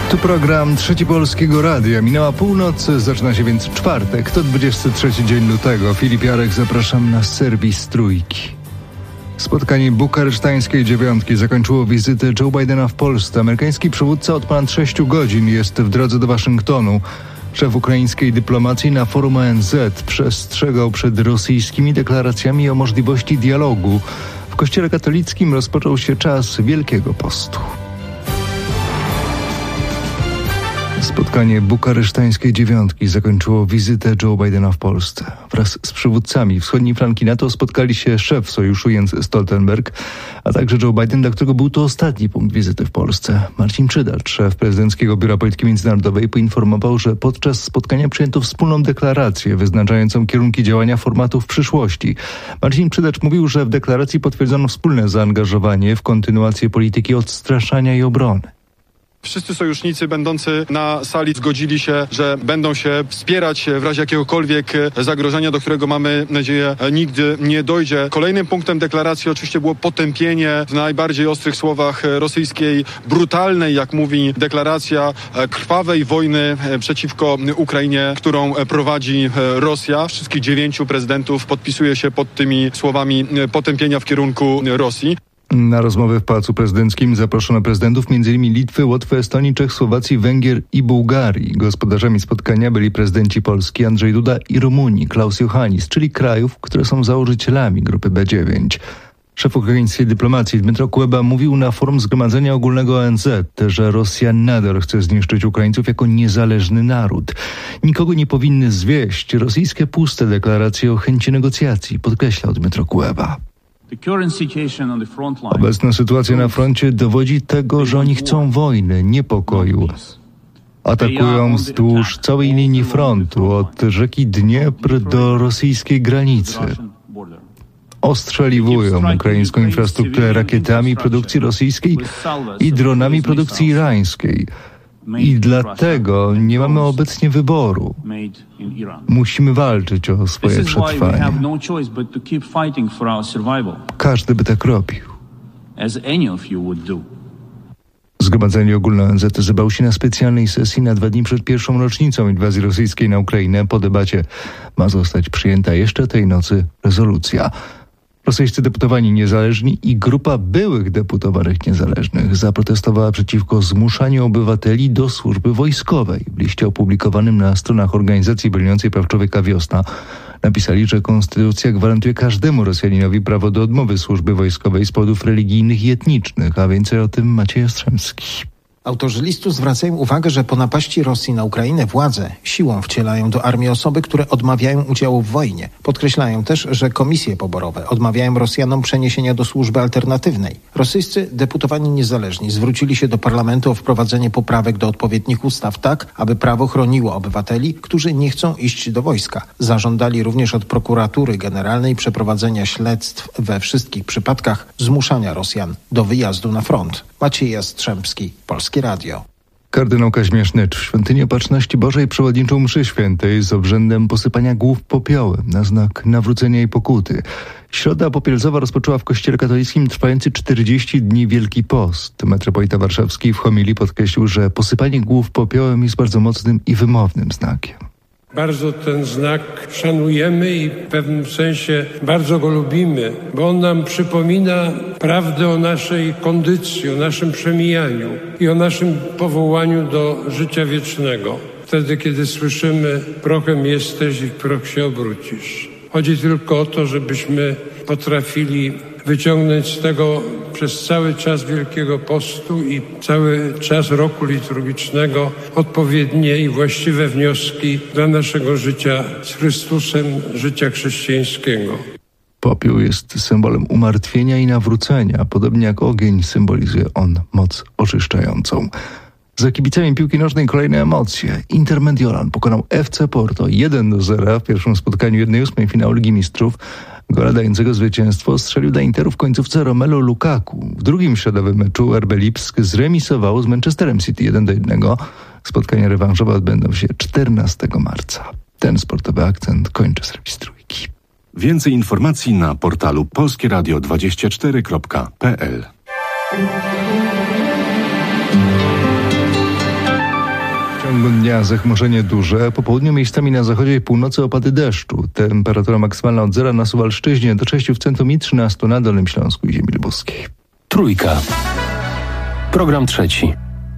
Tu program Trzeci Polskiego Radia. Minęła północ, zaczyna się więc czwartek. To 23 dzień lutego. Filip Jarek, zapraszam na serwis Trójki. Spotkanie bukaresztańskiej dziewiątki zakończyło wizytę Joe Bidena w Polsce. Amerykański przywódca od ponad 6 godzin jest w drodze do Waszyngtonu. Szef ukraińskiej dyplomacji na forum ONZ przestrzegał przed rosyjskimi deklaracjami o możliwości dialogu. W Kościele katolickim rozpoczął się czas Wielkiego Postu. Spotkanie bukaresztańskiej dziewiątki zakończyło wizytę Joe Bidena w Polsce. Wraz z przywódcami wschodniej flanki NATO spotkali się szef sojuszu Jens Stoltenberg, a także Joe Biden, dla którego był to ostatni punkt wizyty w Polsce. Marcin Przydacz, szef Prezydenckiego Biura Polityki Międzynarodowej, poinformował, że podczas spotkania przyjęto wspólną deklarację wyznaczającą kierunki działania formatu w przyszłości. Marcin Przydacz mówił, że w deklaracji potwierdzono wspólne zaangażowanie w kontynuację polityki odstraszania i obrony. Wszyscy sojusznicy będący na sali zgodzili się, że będą się wspierać w razie jakiegokolwiek zagrożenia, do którego mamy nadzieję nigdy nie dojdzie. Kolejnym punktem deklaracji oczywiście było potępienie w najbardziej ostrych słowach rosyjskiej, brutalnej, jak mówi deklaracja, krwawej wojny przeciwko Ukrainie, którą prowadzi Rosja. Wszystkich 9 prezydentów podpisuje się pod tymi słowami potępienia w kierunku Rosji. Na rozmowę w Pałacu Prezydenckim zaproszono prezydentów m.in. Litwy, Łotwy, Estonii, Czech, Słowacji, Węgier i Bułgarii. Gospodarzami spotkania byli prezydenci Polski Andrzej Duda i Rumunii Klaus Iohannis, czyli krajów, które są założycielami grupy B9. Szef ukraińskiej dyplomacji Dmytro Kuleba mówił na forum Zgromadzenia Ogólnego ONZ, że Rosja nadal chce zniszczyć Ukraińców jako niezależny naród. Nikogo nie powinny zwieść rosyjskie puste deklaracje o chęci negocjacji, podkreślał Dmytro Kuleba. Obecna sytuacja na froncie dowodzi tego, że oni chcą wojny, niepokoju. Atakują wzdłuż całej linii frontu, od rzeki Dniepr do rosyjskiej granicy. Ostrzeliwują ukraińską infrastrukturę rakietami produkcji rosyjskiej i dronami produkcji irańskiej. I dlatego nie mamy obecnie wyboru. Musimy walczyć o swoje przetrwanie. Każdy by tak robił. Zgromadzenie Ogólne ONZ zebrało się na specjalnej sesji na 2 dni przed pierwszą rocznicą inwazji rosyjskiej na Ukrainę. Po debacie ma zostać przyjęta jeszcze tej nocy rezolucja. Rosyjscy deputowani niezależni i grupa byłych deputowanych niezależnych zaprotestowała przeciwko zmuszaniu obywateli do służby wojskowej. W liście opublikowanym na stronach organizacji broniącej praw człowieka Wiosna napisali, że konstytucja gwarantuje każdemu Rosjaninowi prawo do odmowy służby wojskowej z powodów religijnych i etnicznych, a więcej o tym Maciej Jastrzębski. Autorzy listu zwracają uwagę, że po napaści Rosji na Ukrainę władze siłą wcielają do armii osoby, które odmawiają udziału w wojnie. Podkreślają też, że komisje poborowe odmawiają Rosjanom przeniesienia do służby alternatywnej. Rosyjscy deputowani niezależni zwrócili się do parlamentu o wprowadzenie poprawek do odpowiednich ustaw tak, aby prawo chroniło obywateli, którzy nie chcą iść do wojska. Zażądali również od prokuratury generalnej przeprowadzenia śledztw we wszystkich przypadkach zmuszania Rosjan do wyjazdu na front. Maciej Jastrzębski, Polskie Radio. Kardynał Kazimierz Nycz w Świątyni Opatrzności Bożej przewodniczył mszy świętej z obrzędem posypania głów popiołem na znak nawrócenia i pokuty. Środa popielcowa rozpoczęła w Kościele katolickim trwający 40 dni Wielki Post. Metropolita Warszawski w homilii podkreślił, że posypanie głów popiołem jest bardzo mocnym i wymownym znakiem. Bardzo ten znak szanujemy i w pewnym sensie bardzo go lubimy, bo on nam przypomina prawdę o naszej kondycji, o naszym przemijaniu i o naszym powołaniu do życia wiecznego. Wtedy, kiedy słyszymy: prochem jesteś i w proch się obrócisz. Chodzi tylko o to, żebyśmy potrafili wyciągnąć z tego przez cały czas Wielkiego Postu i cały czas roku liturgicznego odpowiednie i właściwe wnioski dla naszego życia z Chrystusem, życia chrześcijańskiego. Popiół jest symbolem umartwienia i nawrócenia, podobnie jak ogień symbolizuje on moc oczyszczającą. Za kibicami piłki nożnej kolejne emocje. Inter Mediolan pokonał FC Porto 1-0 w pierwszym spotkaniu 1/8 finału Ligi Mistrzów. Gola dającego zwycięstwo strzelił dla Interu w końcówce Romelu Lukaku. W drugim środowym meczu RB Lipsk zremisowało z Manchesterem City 1-1. Spotkania rewanżowe odbędą się 14 marca. Ten sportowy akcent kończy serwis Trójki. Więcej informacji na portalu polskieradio24.pl. dnia zachmurzenie duże, po południu miejscami na zachodzie i północy opady deszczu. Temperatura maksymalna od 0 na Suwalszczyźnie, do 6 w centrum i 13 na Dolnym Śląsku i ziemi lubuskiej. Trójka. Program trzeci.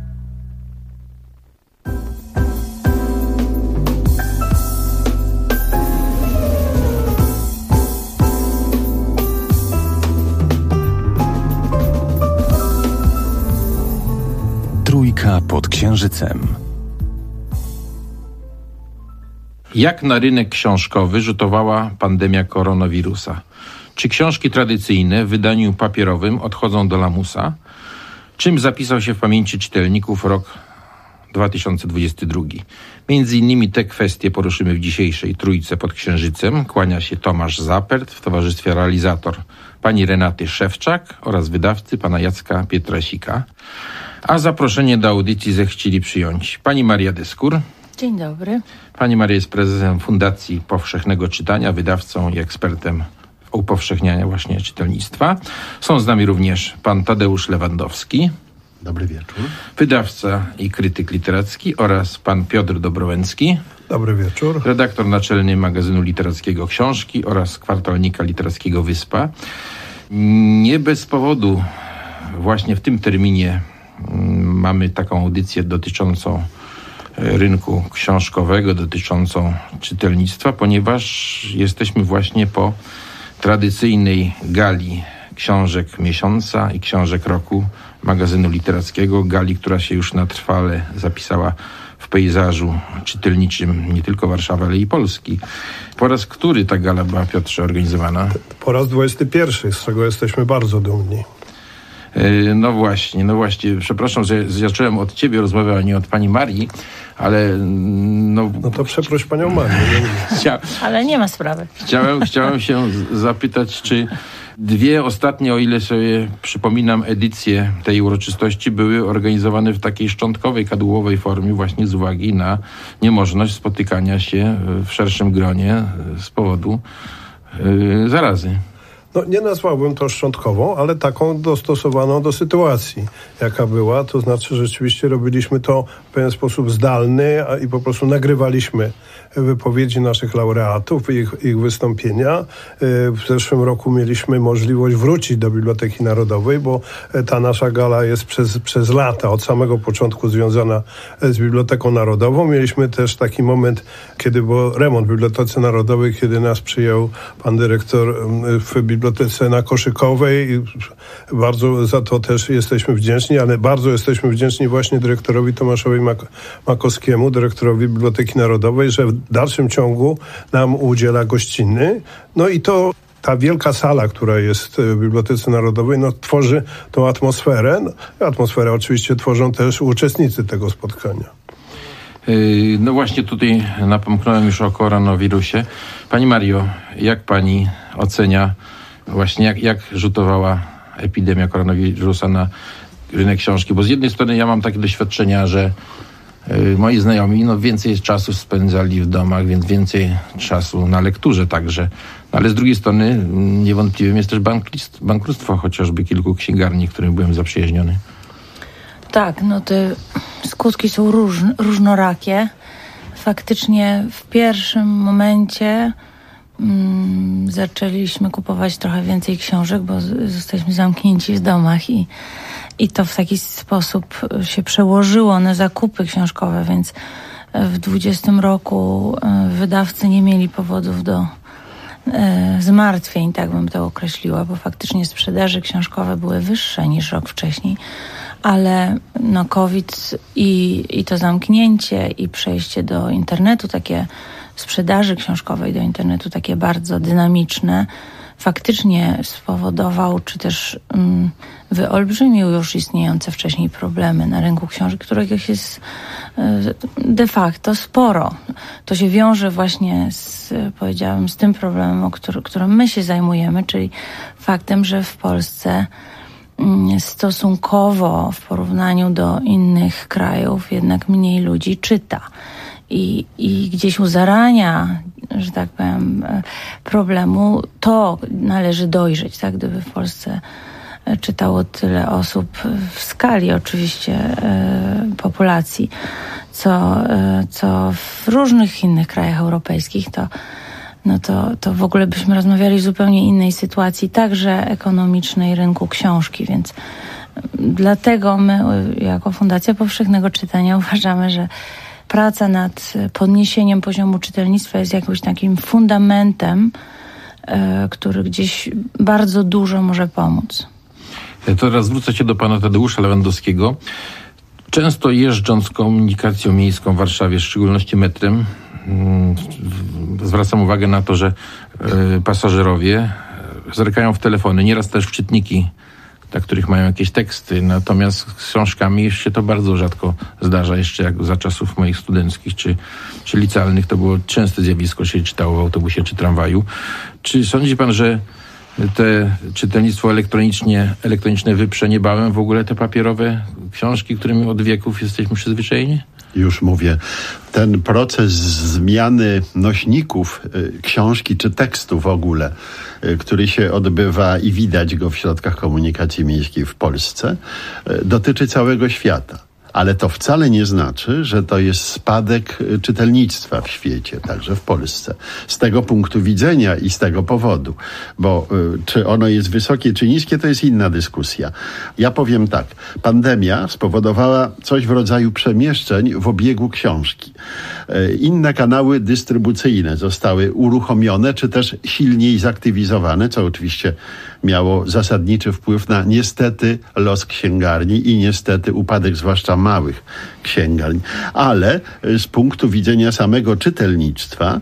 Trójka pod Księżycem. Jak na rynek książkowy rzutowała pandemia koronawirusa? Czy książki tradycyjne w wydaniu papierowym odchodzą do lamusa? Czym zapisał się w pamięci czytelników rok 2022? Między innymi te kwestie poruszymy w dzisiejszej Trójce pod Księżycem. Kłania się Tomasz Zapert w towarzystwie realizator pani Renaty Szewczak oraz wydawcy pana Jacka Pietrasika. A zaproszenie do audycji zechcieli przyjąć pani Maria Deskór. Dzień dobry. Pani Maria jest prezesem Fundacji Powszechnego Czytania, wydawcą i ekspertem upowszechniania właśnie czytelnictwa. Są z nami również pan Tadeusz Lewandowski. Dobry wieczór. Wydawca i krytyk literacki oraz pan Piotr Dobrołęcki. Dobry wieczór. Redaktor naczelny magazynu literackiego Książki oraz kwartalnika literackiego Wyspa. Nie bez powodu właśnie w tym terminie mamy taką audycję dotyczącą rynku książkowego, dotyczącą czytelnictwa, ponieważ jesteśmy właśnie po tradycyjnej gali książek miesiąca i książek roku magazynu literackiego. Gali, która się już na trwale zapisała w pejzażu czytelniczym nie tylko Warszawy, ale i Polski. Po raz który ta gala była, Piotrze, organizowana? Po raz 21, z czego jesteśmy bardzo dumni. No właśnie. Przepraszam, że zacząłem od ciebie rozmowę, a nie od pani Marii, ale No to przeproś panią Marię. Ale nie ma sprawy. Chciałem się zapytać, czy dwie ostatnie, o ile sobie przypominam, edycje tej uroczystości były organizowane w takiej szczątkowej, kadłubowej formie właśnie z uwagi na niemożność spotykania się w szerszym gronie z powodu zarazy. No nie nazwałbym to szczątkową, ale taką dostosowaną do sytuacji, jaka była. To znaczy rzeczywiście robiliśmy to w pewien sposób zdalny i po prostu nagrywaliśmy wypowiedzi naszych laureatów, ich wystąpienia. W zeszłym roku mieliśmy możliwość wrócić do Biblioteki Narodowej, bo ta nasza gala jest przez lata, od samego początku związana z Biblioteką Narodową. Mieliśmy też taki moment, kiedy był remont w Bibliotece Narodowej, kiedy nas przyjął pan dyrektor w Bibliotece na Koszykowej i bardzo za to też jesteśmy wdzięczni, ale bardzo jesteśmy wdzięczni właśnie dyrektorowi Tomaszowi Makowskiemu, dyrektorowi Biblioteki Narodowej, że w dalszym ciągu nam udziela gościny. No i to ta wielka sala, która jest w Bibliotece Narodowej, tworzy tą atmosferę. Atmosferę oczywiście tworzą też uczestnicy tego spotkania. No właśnie tutaj napomknąłem już o koronawirusie. Pani Mario, jak pani ocenia właśnie jak rzutowała epidemia koronawirusa na rynek książki? Bo z jednej strony ja mam takie doświadczenia, że moi znajomi więcej czasu spędzali w domach, więc więcej czasu na lekturze także. Ale z drugiej strony niewątpliwym jest też bankructwo chociażby kilku księgarni, którym byłem zaprzyjaźniony. Tak, te skutki są różnorakie. Faktycznie w pierwszym momencie zaczęliśmy kupować trochę więcej książek, bo zostaliśmy zamknięci w domach i to w taki sposób się przełożyło na zakupy książkowe, więc w 2020 roku wydawcy nie mieli powodów do zmartwień, tak bym to określiła, bo faktycznie sprzedaże książkowe były wyższe niż rok wcześniej, ale COVID i to zamknięcie i przejście do internetu, takie sprzedaży książkowej do internetu, takie bardzo dynamiczne, faktycznie spowodował, czy też wyolbrzymił już istniejące wcześniej problemy na rynku książek, których jest de facto sporo. To się wiąże właśnie z tym problemem, którym my się zajmujemy, czyli faktem, że w Polsce stosunkowo w porównaniu do innych krajów jednak mniej ludzi czyta. I gdzieś u zarania, że tak powiem, problemu to należy dojrzeć, tak? Gdyby w Polsce czytało tyle osób w skali oczywiście populacji, co w różnych innych krajach europejskich, to w ogóle byśmy rozmawiali w zupełnie innej sytuacji, także ekonomicznej rynku książki, więc dlatego my jako Fundacja Powszechnego Czytania uważamy, że praca nad podniesieniem poziomu czytelnictwa jest jakimś takim fundamentem, który gdzieś bardzo dużo może pomóc. Ja teraz zwrócę się do pana Tadeusza Lewandowskiego. Często jeżdżąc komunikacją miejską w Warszawie, w szczególności metrem, zwracam uwagę na to, że pasażerowie zerkają w telefony, nieraz też w czytniki, na których mają jakieś teksty, natomiast z książkami się to bardzo rzadko zdarza. Jeszcze jak za czasów moich studenckich czy licealnych to było częste zjawisko, się czytało w autobusie czy tramwaju. Czy sądzi pan, że te czytelnictwo elektroniczne wyprze niebawem w ogóle te papierowe książki, którymi od wieków jesteśmy przyzwyczajeni? Już mówię, ten proces zmiany nośników książki czy tekstu w ogóle, który się odbywa i widać go w środkach komunikacji miejskiej w Polsce, dotyczy całego świata. Ale to wcale nie znaczy, że to jest spadek czytelnictwa w świecie, także w Polsce. Z tego punktu widzenia i z tego powodu. Bo czy ono jest wysokie czy niskie, to jest inna dyskusja. Ja powiem tak. Pandemia spowodowała coś w rodzaju przemieszczeń w obiegu książki. Inne kanały dystrybucyjne zostały uruchomione, czy też silniej zaktywizowane, co oczywiście miało zasadniczy wpływ na niestety los księgarni i niestety upadek zwłaszcza małych księgarni. Ale z punktu widzenia samego czytelnictwa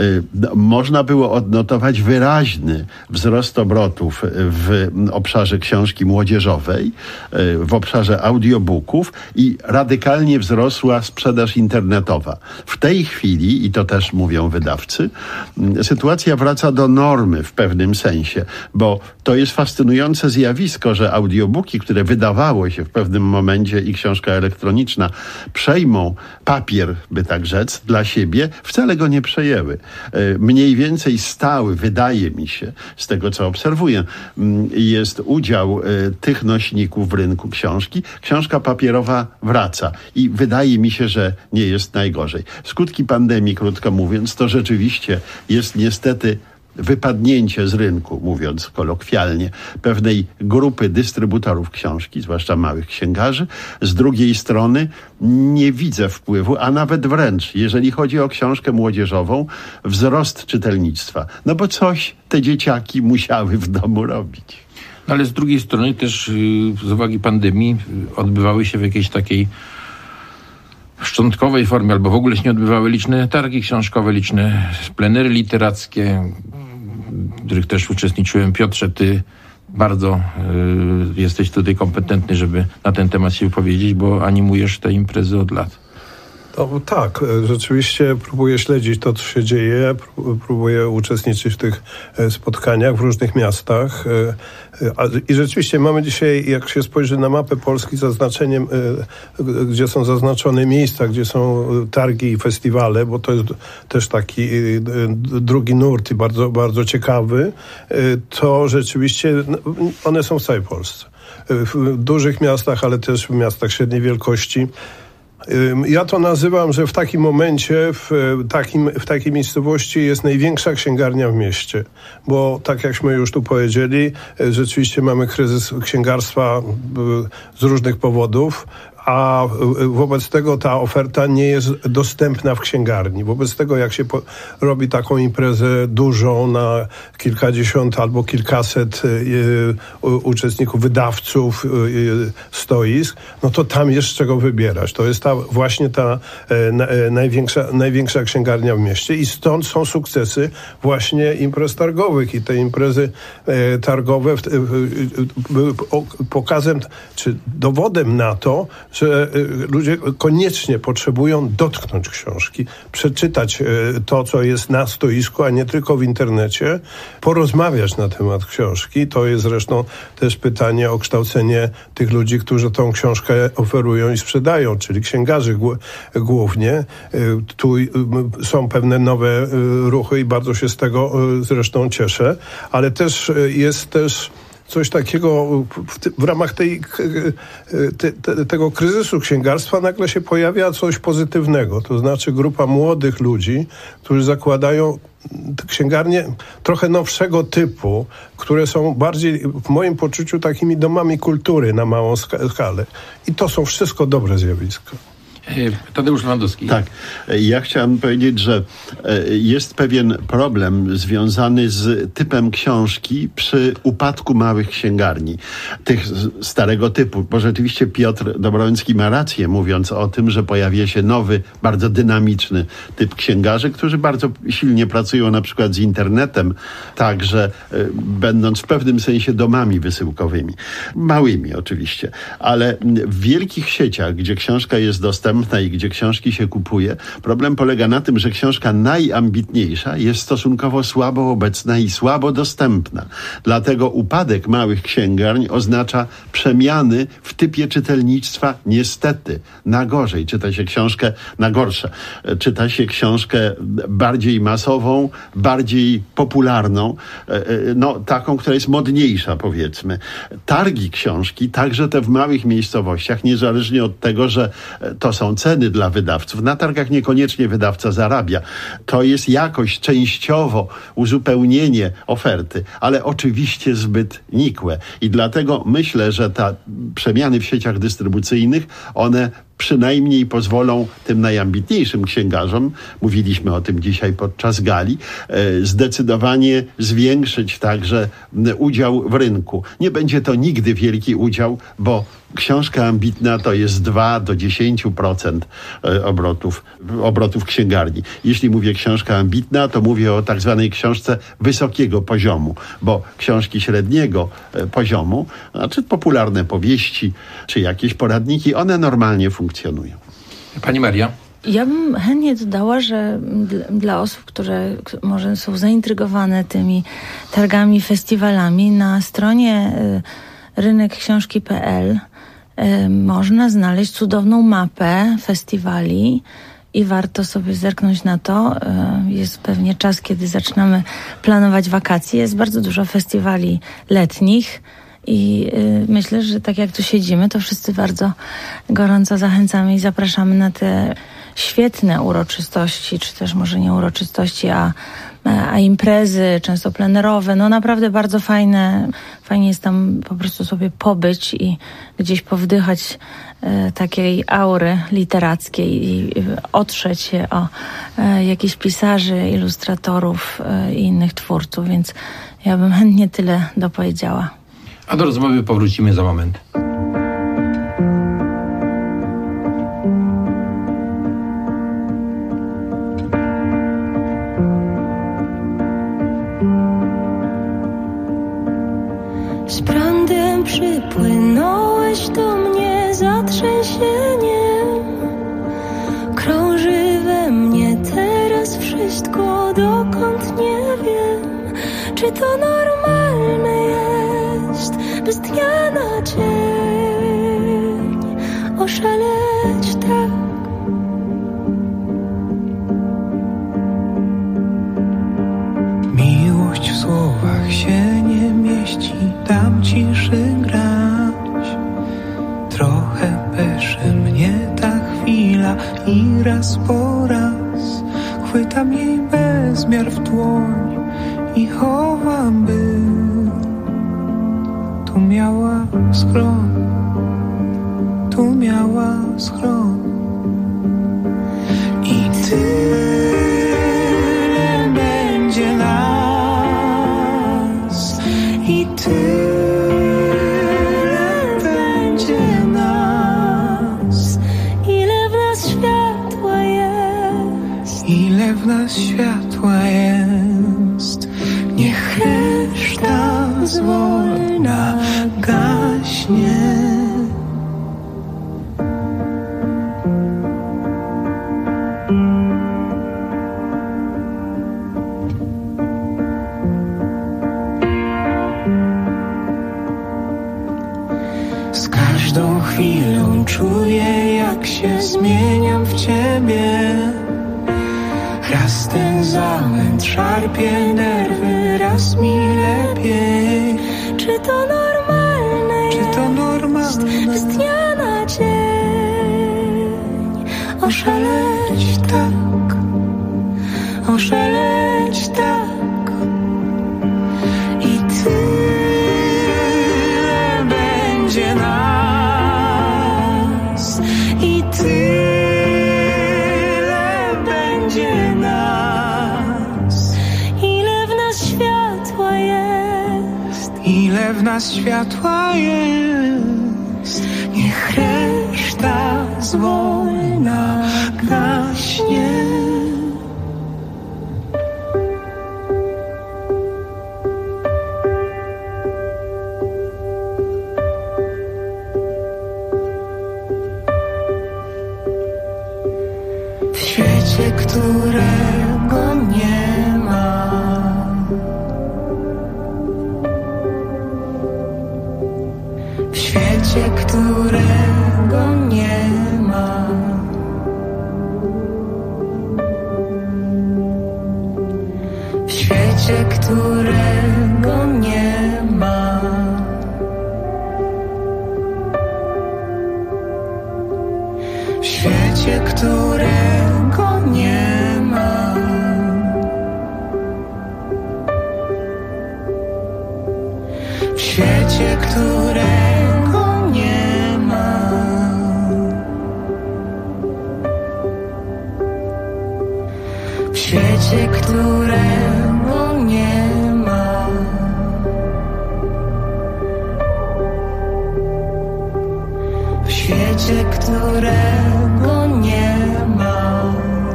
można było odnotować wyraźny wzrost obrotów w obszarze książki młodzieżowej, w obszarze audiobooków i radykalnie wzrosła sprzedaż internetowa. W tej chwili, i to też mówią wydawcy, sytuacja wraca do normy w pewnym sensie, bo to jest fascynujące zjawisko, że audiobooki, które wydawało się w pewnym momencie i książka elektroniczna przejmą papier, by tak rzec, dla siebie, wcale go nie przejęły. Mniej więcej stały, wydaje mi się, z tego co obserwuję, jest udział tych nośników w rynku książki. Książka papierowa wraca i wydaje mi się, że nie jest najgorzej. Skutki pandemii, krótko mówiąc, to rzeczywiście jest niestety wypadnięcie z rynku, mówiąc kolokwialnie, pewnej grupy dystrybutorów książki, zwłaszcza małych księgarzy. Z drugiej strony nie widzę wpływu, a nawet wręcz, jeżeli chodzi o książkę młodzieżową, wzrost czytelnictwa. No bo coś te dzieciaki musiały w domu robić. Ale z drugiej strony też z uwagi pandemii odbywały się w jakiejś takiej szczątkowej formie, albo w ogóle się nie odbywały liczne targi książkowe, liczne plenery literackie, w których też uczestniczyłem. Piotrze, ty bardzo jesteś tutaj kompetentny, żeby na ten temat się wypowiedzieć, bo animujesz te imprezy od lat. No, tak, rzeczywiście próbuję śledzić to, co się dzieje, próbuję uczestniczyć w tych spotkaniach w różnych miastach i rzeczywiście mamy dzisiaj, jak się spojrzy na mapę Polski, zaznaczeniem, gdzie są zaznaczone miejsca, gdzie są targi i festiwale, bo to jest też taki drugi nurt i bardzo, bardzo ciekawy, to rzeczywiście one są w całej Polsce. W dużych miastach, ale też w miastach średniej wielkości. Ja to nazywam, że w takim momencie, w takiej miejscowości jest największa księgarnia w mieście. Bo tak jakśmy już tu powiedzieli, rzeczywiście mamy kryzys księgarstwa z różnych powodów, a wobec tego ta oferta nie jest dostępna w księgarni. Wobec tego jak się robi taką imprezę dużą na kilkadziesiąt albo kilkaset uczestników, wydawców, stoisk, no to tam jest z czego wybierać. To jest właśnie ta największa księgarnia w mieście i stąd są sukcesy właśnie imprez targowych i te imprezy targowe były pokazem czy dowodem na to, że ludzie koniecznie potrzebują dotknąć książki, przeczytać to, co jest na stoisku, a nie tylko w internecie, porozmawiać na temat książki. To jest zresztą też pytanie o kształcenie tych ludzi, którzy tą książkę oferują i sprzedają, czyli księgarzy głównie. Tu są pewne nowe ruchy i bardzo się z tego zresztą cieszę, ale też jest coś takiego w ramach tego kryzysu księgarstwa nagle się pojawia coś pozytywnego. To znaczy grupa młodych ludzi, którzy zakładają księgarnie trochę nowszego typu, które są bardziej, w moim poczuciu, takimi domami kultury na małą skalę. I to są wszystko dobre zjawiska. Tadeusz Lewandowski. Tak. Ja chciałem powiedzieć, że jest pewien problem związany z typem książki przy upadku małych księgarni. Tych starego typu. Bo rzeczywiście Piotr Dobrowolski ma rację, mówiąc o tym, że pojawia się nowy, bardzo dynamiczny typ księgarzy, którzy bardzo silnie pracują na przykład z internetem, także będąc w pewnym sensie domami wysyłkowymi. Małymi oczywiście. Ale w wielkich sieciach, gdzie książka jest dostępna i gdzie książki się kupuje, problem polega na tym, że książka najambitniejsza jest stosunkowo słabo obecna i słabo dostępna. Dlatego upadek małych księgarni oznacza przemiany w typie czytelnictwa niestety na gorzej. Czyta się książkę na gorsze. Czyta się książkę bardziej masową, bardziej popularną, taką, która jest modniejsza, powiedzmy. Targi książki, także te w małych miejscowościach, niezależnie od tego, że to są ceny dla wydawców. Na targach niekoniecznie wydawca zarabia. To jest jakoś częściowo uzupełnienie oferty, ale oczywiście zbyt nikłe. I dlatego myślę, że te przemiany w sieciach dystrybucyjnych, one przynajmniej pozwolą tym najambitniejszym księgarzom, mówiliśmy o tym dzisiaj podczas gali, zdecydowanie zwiększyć także udział w rynku. Nie będzie to nigdy wielki udział, bo książka ambitna to jest 2 do 10% obrotów księgarni. Jeśli mówię książka ambitna, to mówię o tak zwanej książce wysokiego poziomu, bo książki średniego poziomu, znaczy popularne powieści, czy jakieś poradniki, one normalnie funkcjonują. Pani Maria? Ja bym chętnie dodała, że dla osób, które może są zaintrygowane tymi targami, festiwalami, na stronie rynekksiążki.pl można znaleźć cudowną mapę festiwali i warto sobie zerknąć na to. Jest pewnie czas, kiedy zaczynamy planować wakacje. Jest bardzo dużo festiwali letnich i myślę, że tak jak tu siedzimy, to wszyscy bardzo gorąco zachęcamy i zapraszamy na te świetne uroczystości, czy też może nie uroczystości, a imprezy, często plenerowe, naprawdę bardzo fajne. Fajnie jest tam po prostu sobie pobyć i gdzieś powdychać takiej aury literackiej i otrzeć się o jakichś pisarzy, ilustratorów i innych twórców, więc ja bym chętnie tyle dopowiedziała. A do rozmowy powrócimy za moment. Z prądem przypłynąłeś do mnie zatrzęsieniem. Krąży we mnie teraz wszystko, dokąd nie wiem, czy to normalne jest, by z dnia na dzień oszaleć tak. Miłość w słowach się nie mieści, dam ciszy grać. Trochę peszy mnie ta chwila i raz po raz chwytam jej bezmiar w dłoń i chowam, by tu miała schron, tu miała schron. I tyle będzie nas, i tyle będzie nas, ile w nas światła jest, ile w nas światła jest. Niech reszta zwolna gaśnie. Z każdą chwilą czuję, jak się zmieniam w ciebie. Raz ten zamęt szarpie nerwy, raz mi lepiej. Czy to oszaleć tak, oszaleć tak. I tyle będzie nas, i tyle będzie nas. Ile w nas światła jest, ile w nas światła jest, niech reszta zwolna gaśnie. W świecie, którego nie ma, w świecie, którego nie ma, w świecie, którego nie ma, w świecie, którego nie ma, w świecie, którego nie ma, w świecie, którego nie ma, w świecie, którego nie ma,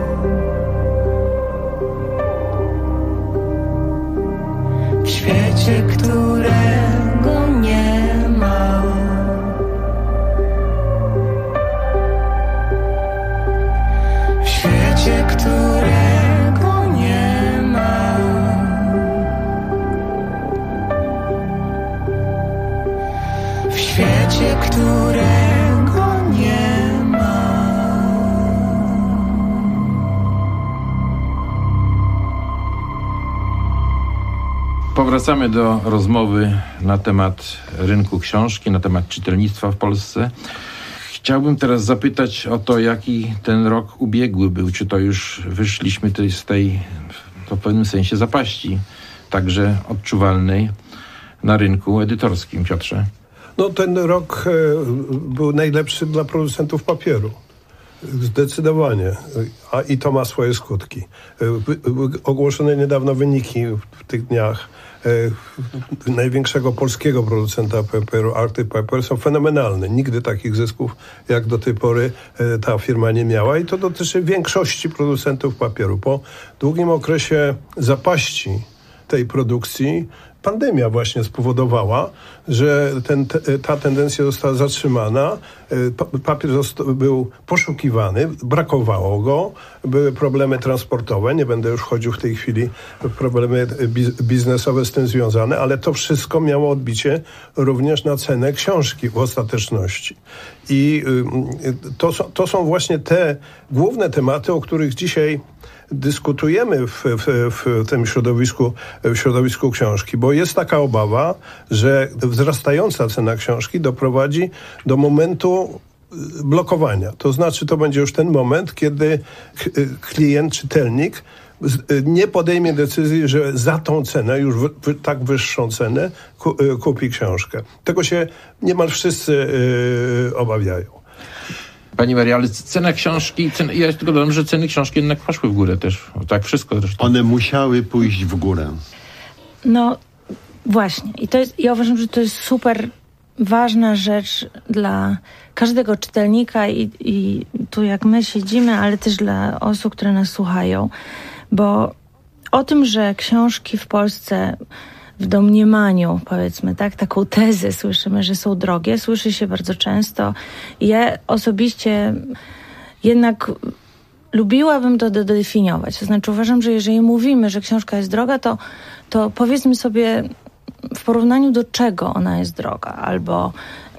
w świecie, którego nie ma, w świecie, którego nie ma, w świecie, którego nie ma. Powracamy do rozmowy na temat rynku książki, na temat czytelnictwa w Polsce. Chciałbym teraz zapytać o to, jaki ten rok ubiegły był. Czy to już wyszliśmy z tej w pewnym sensie zapaści, także odczuwalnej na rynku edytorskim, Piotrze? No ten rok był najlepszy dla producentów papieru. Zdecydowanie. I to ma swoje skutki. Ogłoszone niedawno wyniki w tych dniach największego polskiego producenta papieru, Arctic Paper, są fenomenalne. Nigdy takich zysków jak do tej pory ta firma nie miała i to dotyczy większości producentów papieru. Po długim okresie zapaści tej produkcji pandemia właśnie spowodowała, że ta tendencja została zatrzymana. Papier był poszukiwany, brakowało go, były problemy transportowe, nie będę już wchodził w tej chwili w problemy biznesowe z tym związane, ale to wszystko miało odbicie również na cenę książki w ostateczności. I to są właśnie te główne tematy, o których dzisiaj dyskutujemy w tym środowisku książki, bo jest taka obawa, że wzrastająca cena książki doprowadzi do momentu blokowania. To znaczy, to będzie już ten moment, kiedy klient, czytelnik nie podejmie decyzji, że za tą cenę, już tak wyższą cenę, kupi książkę. Tego się niemal wszyscy obawiają. Pani Maria, ale cena książki, ja tylko dodam, że ceny książki jednak poszły w górę też. Tak wszystko zresztą. One musiały pójść w górę. No właśnie. Ja uważam, że to jest super ważna rzecz dla każdego czytelnika i tu jak my siedzimy, ale też dla osób, które nas słuchają. Bo o tym, że książki w Polsce w domniemaniu, powiedzmy, tak, taką tezę słyszymy, że są drogie, słyszy się bardzo często. Ja osobiście jednak lubiłabym to dodefiniować. To znaczy uważam, że jeżeli mówimy, że książka jest droga, to powiedzmy sobie w porównaniu do czego ona jest droga, albo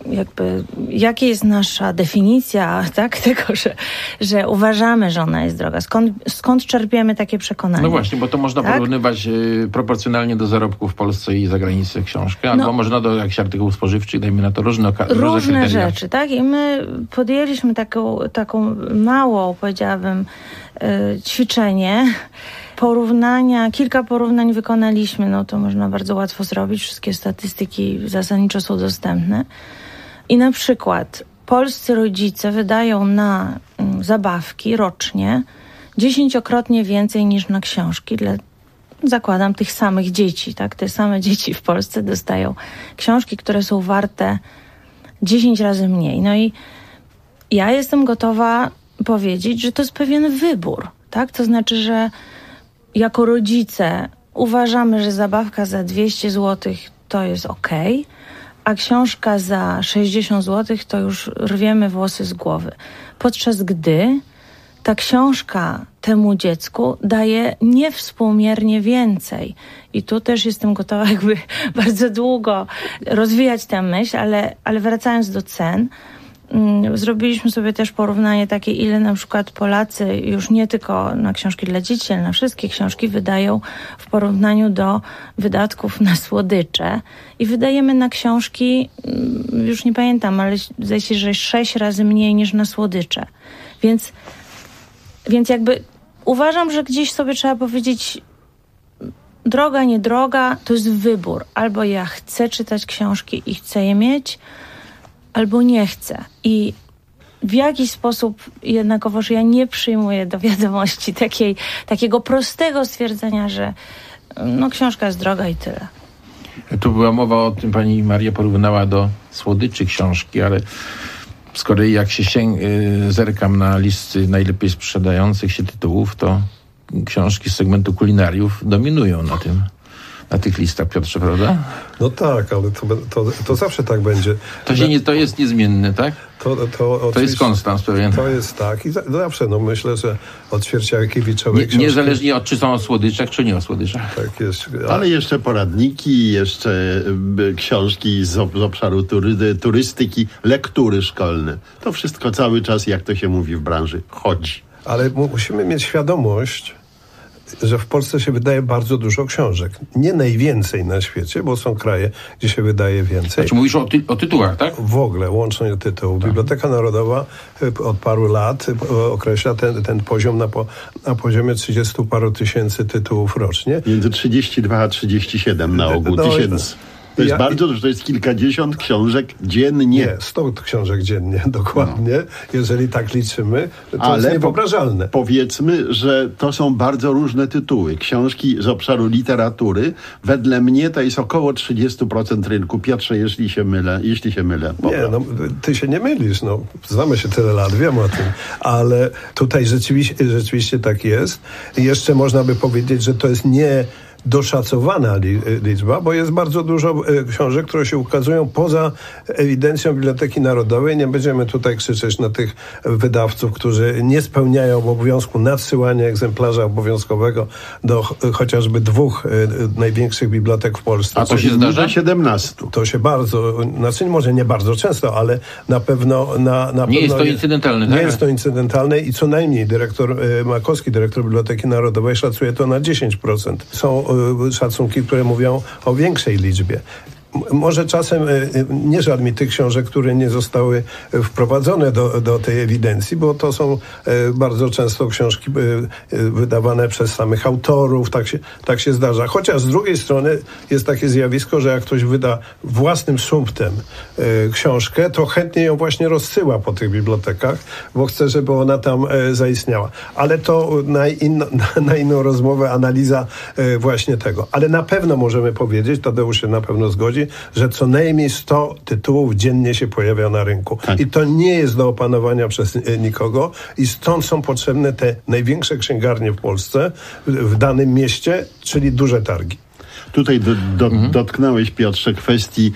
jaka jest nasza definicja, tak, tego, że uważamy, że ona jest droga. Skąd czerpiemy takie przekonanie? No właśnie, bo to można porównywać proporcjonalnie do zarobków w Polsce i za granicę książkę, albo można do jakichś artykułów spożywczych, dajmy na to różne rzeczy, tak? I my podjęliśmy taką małą, powiedziałabym, ćwiczenie porównania, kilka porównań wykonaliśmy, no to można bardzo łatwo zrobić, wszystkie statystyki zasadniczo są dostępne. I na przykład polscy rodzice wydają na zabawki rocznie 10-krotnie więcej niż na książki zakładam, tych samych dzieci, tak? Te same dzieci w Polsce dostają książki, które są warte 10 razy mniej. No i ja jestem gotowa powiedzieć, że to jest pewien wybór, tak? To znaczy, że jako rodzice uważamy, że zabawka za 200 zł to jest okej, a książka za 60 zł to już rwiemy włosy z głowy. Podczas gdy ta książka temu dziecku daje niewspółmiernie więcej. I tu też jestem gotowa bardzo długo rozwijać tę myśl, ale wracając do cen, zrobiliśmy sobie też porównanie takie, ile na przykład Polacy już nie tylko na książki dla dzieci, ale na wszystkie książki wydają w porównaniu do wydatków na słodycze. I wydajemy na książki, już nie pamiętam, ale zdaje się, że 6 razy mniej niż na słodycze. Więc uważam, że gdzieś sobie trzeba powiedzieć, droga, nie droga, to jest wybór. Albo ja chcę czytać książki i chcę je mieć, albo nie chcę. I w jakiś sposób jednakowoż ja nie przyjmuję do wiadomości takiego prostego stwierdzenia, że książka jest droga i tyle. Tu była mowa o tym, pani Maria porównała do słodyczy książki, ale z kolei jak się zerkam na listy najlepiej sprzedających się tytułów, to książki z segmentu kulinariów dominują na tych listach, Piotrze, prawda? No tak, ale to zawsze tak będzie. To jest niezmienne, tak? To jest konstans pewien. To jest tak i zawsze, myślę, że od Ćwierciakiewiczowej książki... Niezależnie czy są o słodyczach, czy nie o słodyczach. Tak jest. Ale jeszcze poradniki, jeszcze książki z obszaru turystyki, lektury szkolne. To wszystko cały czas, jak to się mówi w branży, chodzi. Ale musimy mieć świadomość, że w Polsce się wydaje bardzo dużo książek. Nie najwięcej na świecie, bo są kraje, gdzie się wydaje więcej. Znaczy mówisz o tytułach, tak? W ogóle, łącznie tytułów. Tak. Biblioteka Narodowa od paru lat określa ten poziom na poziomie 30 paru tysięcy tytułów rocznie. Między 32 a 37 na ogół tysięcy. To jest bardzo dużo, to jest kilkadziesiąt książek dziennie. Nie, 100 książek dziennie, dokładnie. Jeżeli tak liczymy, to jest niewyobrażalne. Powiedzmy, że to są bardzo różne tytuły. Książki z obszaru literatury, wedle mnie to jest około 30% rynku. Piotrze, jeśli się mylę. Nie, ty się nie mylisz. Znamy się tyle lat, wiem o tym. Ale tutaj rzeczywiście tak jest. Jeszcze można by powiedzieć, że to jest nie doszacowana liczba, bo jest bardzo dużo książek, które się ukazują poza ewidencją Biblioteki Narodowej. Nie będziemy tutaj krzyczeć na tych wydawców, którzy nie spełniają obowiązku nadsyłania egzemplarza obowiązkowego do chociażby 2 największych bibliotek w Polsce. A to się zdarza? 17. To się bardzo, może nie bardzo często, ale na pewno... Nie jest to incydentalne, tak? Nie jest to incydentalne i co najmniej dyrektor Makowski, dyrektor Biblioteki Narodowej, szacuje to na 10%. Są szacunki, które mówią o większej liczbie. Może czasem nie żal mi tych książek, które nie zostały wprowadzone do tej ewidencji, bo to są bardzo często książki wydawane przez samych autorów, tak się zdarza. Chociaż z drugiej strony jest takie zjawisko, że jak ktoś wyda własnym sumptem książkę, to chętnie ją właśnie rozsyła po tych bibliotekach, bo chce, żeby ona tam zaistniała. Ale to na inną rozmowę, analiza właśnie tego. Ale na pewno możemy powiedzieć, Tadeusz się na pewno zgodzi, że co najmniej 100 tytułów dziennie się pojawia na rynku. Tak. I to nie jest do opanowania przez nikogo i stąd są potrzebne te największe księgarnie w Polsce, w danym mieście, czyli duże targi. Tutaj dotknąłeś, Piotrze, kwestii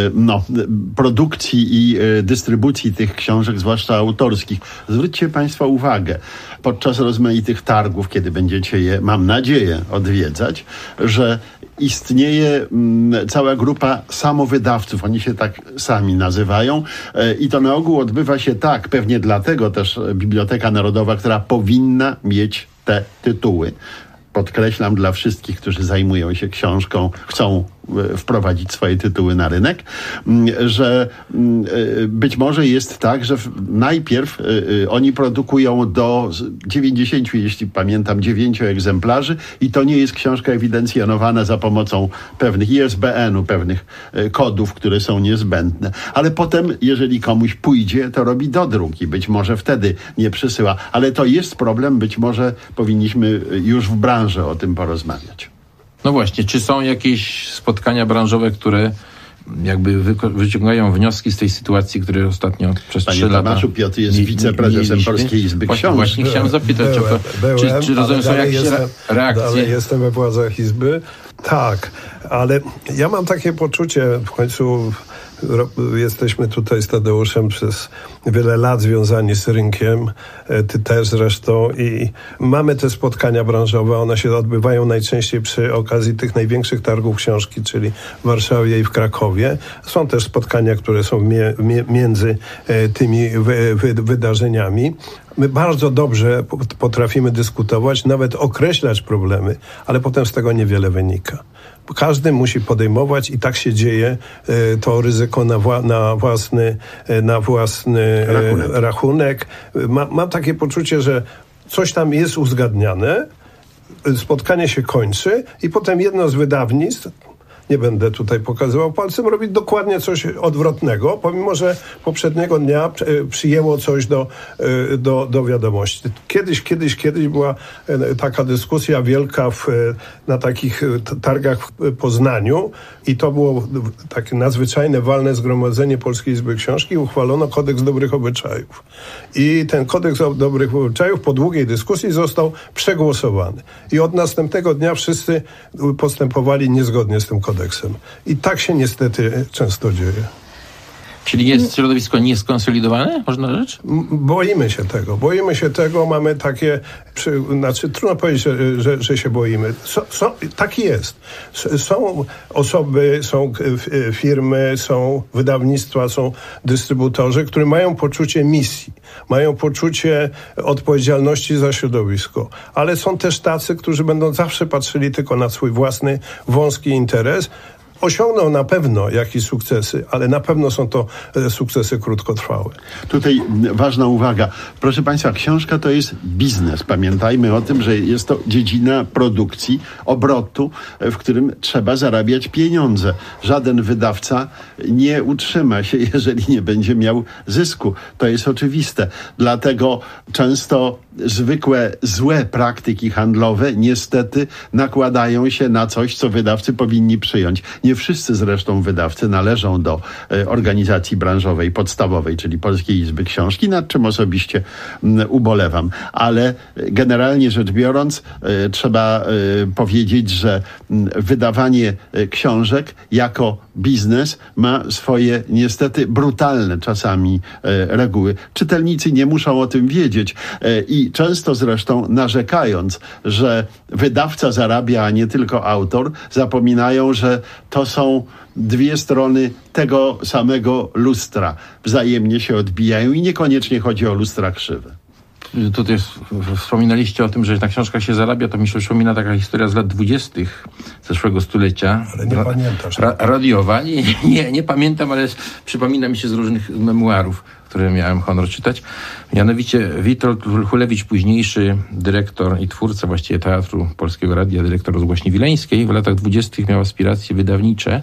produkcji i dystrybucji tych książek, zwłaszcza autorskich. Zwróćcie Państwo uwagę, podczas rozmaitych targów, kiedy będziecie je, mam nadzieję, odwiedzać, że istnieje cała grupa samowydawców, oni się tak sami nazywają i to na ogół odbywa się tak, pewnie dlatego też Biblioteka Narodowa, która powinna mieć te tytuły. Podkreślam dla wszystkich, którzy zajmują się książką, chcą wprowadzić swoje tytuły na rynek, że być może jest tak, że najpierw oni produkują do 90, jeśli pamiętam, 9 egzemplarzy i to nie jest książka ewidencjonowana za pomocą pewnych ISBN-u, pewnych kodów, które są niezbędne. Ale potem, jeżeli komuś pójdzie, to robi dodruk i być może wtedy nie przysyła. Ale to jest problem, być może powinniśmy już w branży o tym porozmawiać. No właśnie, czy są jakieś spotkania branżowe, które jakby wyciągają wnioski z tej sytuacji, które ostatnio przez 3 lata... Panie Tomaszu, Piotr jest wiceprezesem Polskiej Izby Książki. Właśnie chciałem zapytać, czy rozumiem, są jakieś reakcje? Ale jestem we władzach Izby. Tak, ale ja mam takie poczucie, w końcu jesteśmy tutaj z Tadeuszem przez wiele lat związani z rynkiem, ty też zresztą, i mamy te spotkania branżowe, one się odbywają najczęściej przy okazji tych największych targów książki, czyli w Warszawie i w Krakowie. Są też spotkania, które są między tymi wydarzeniami. My bardzo dobrze potrafimy dyskutować, nawet określać problemy, ale potem z tego niewiele wynika. Każdy musi podejmować i tak się dzieje to ryzyko na własny rachunek. Mam takie poczucie, że coś tam jest uzgadniane, spotkanie się kończy i potem jedno z wydawnictw, nie będę tutaj pokazywał palcem, robi dokładnie coś odwrotnego, pomimo że poprzedniego dnia przyjęło coś do wiadomości. Kiedyś była taka dyskusja wielka na takich targach w Poznaniu i to było takie nadzwyczajne walne zgromadzenie Polskiej Izby Książki i uchwalono Kodeks Dobrych Obyczajów. I ten Kodeks Dobrych Obyczajów po długiej dyskusji został przegłosowany. I od następnego dnia wszyscy postępowali niezgodnie z tym kodeksem. I tak się niestety często dzieje. Czyli jest środowisko nieskonsolidowane, można rzecz? Boimy się tego, mamy takie, trudno powiedzieć, że się boimy. Tak jest. Są osoby, są firmy, są wydawnictwa, są dystrybutorzy, którzy mają poczucie misji, mają poczucie odpowiedzialności za środowisko, ale są też tacy, którzy będą zawsze patrzyli tylko na swój własny, wąski interes. Osiągną na pewno jakieś sukcesy, ale na pewno są to sukcesy krótkotrwałe. Tutaj ważna uwaga. Proszę Państwa, książka to jest biznes. Pamiętajmy o tym, że jest to dziedzina produkcji, obrotu, w którym trzeba zarabiać pieniądze. Żaden wydawca nie utrzyma się, jeżeli nie będzie miał zysku. To jest oczywiste. Dlatego często zwykłe złe praktyki handlowe niestety nakładają się na coś, co wydawcy powinni przyjąć. Nie wszyscy zresztą wydawcy należą do organizacji branżowej podstawowej, czyli Polskiej Izby Książki, nad czym osobiście ubolewam. Ale generalnie rzecz biorąc, trzeba powiedzieć, że wydawanie książek jako biznes ma swoje niestety brutalne czasami reguły. Czytelnicy nie muszą o tym wiedzieć i często zresztą narzekając, że wydawca zarabia, a nie tylko autor, zapominają, że to są dwie strony tego samego lustra. Wzajemnie się odbijają i niekoniecznie chodzi o lustra krzywe. Tutaj wspominaliście o tym, że na książkach się zarabia, to mi się przypomina taka historia z lat 20. zeszłego stulecia. Ale nie pamiętasz. Radiowa. Nie pamiętam, ale przypomina mi się z różnych memuarów, które miałem honor czytać. Mianowicie Witold Hulewicz, późniejszy dyrektor i twórca właściwie Teatru Polskiego Radia, dyrektor Rozgłośni Wileńskiej, w latach 20. miał aspiracje wydawnicze.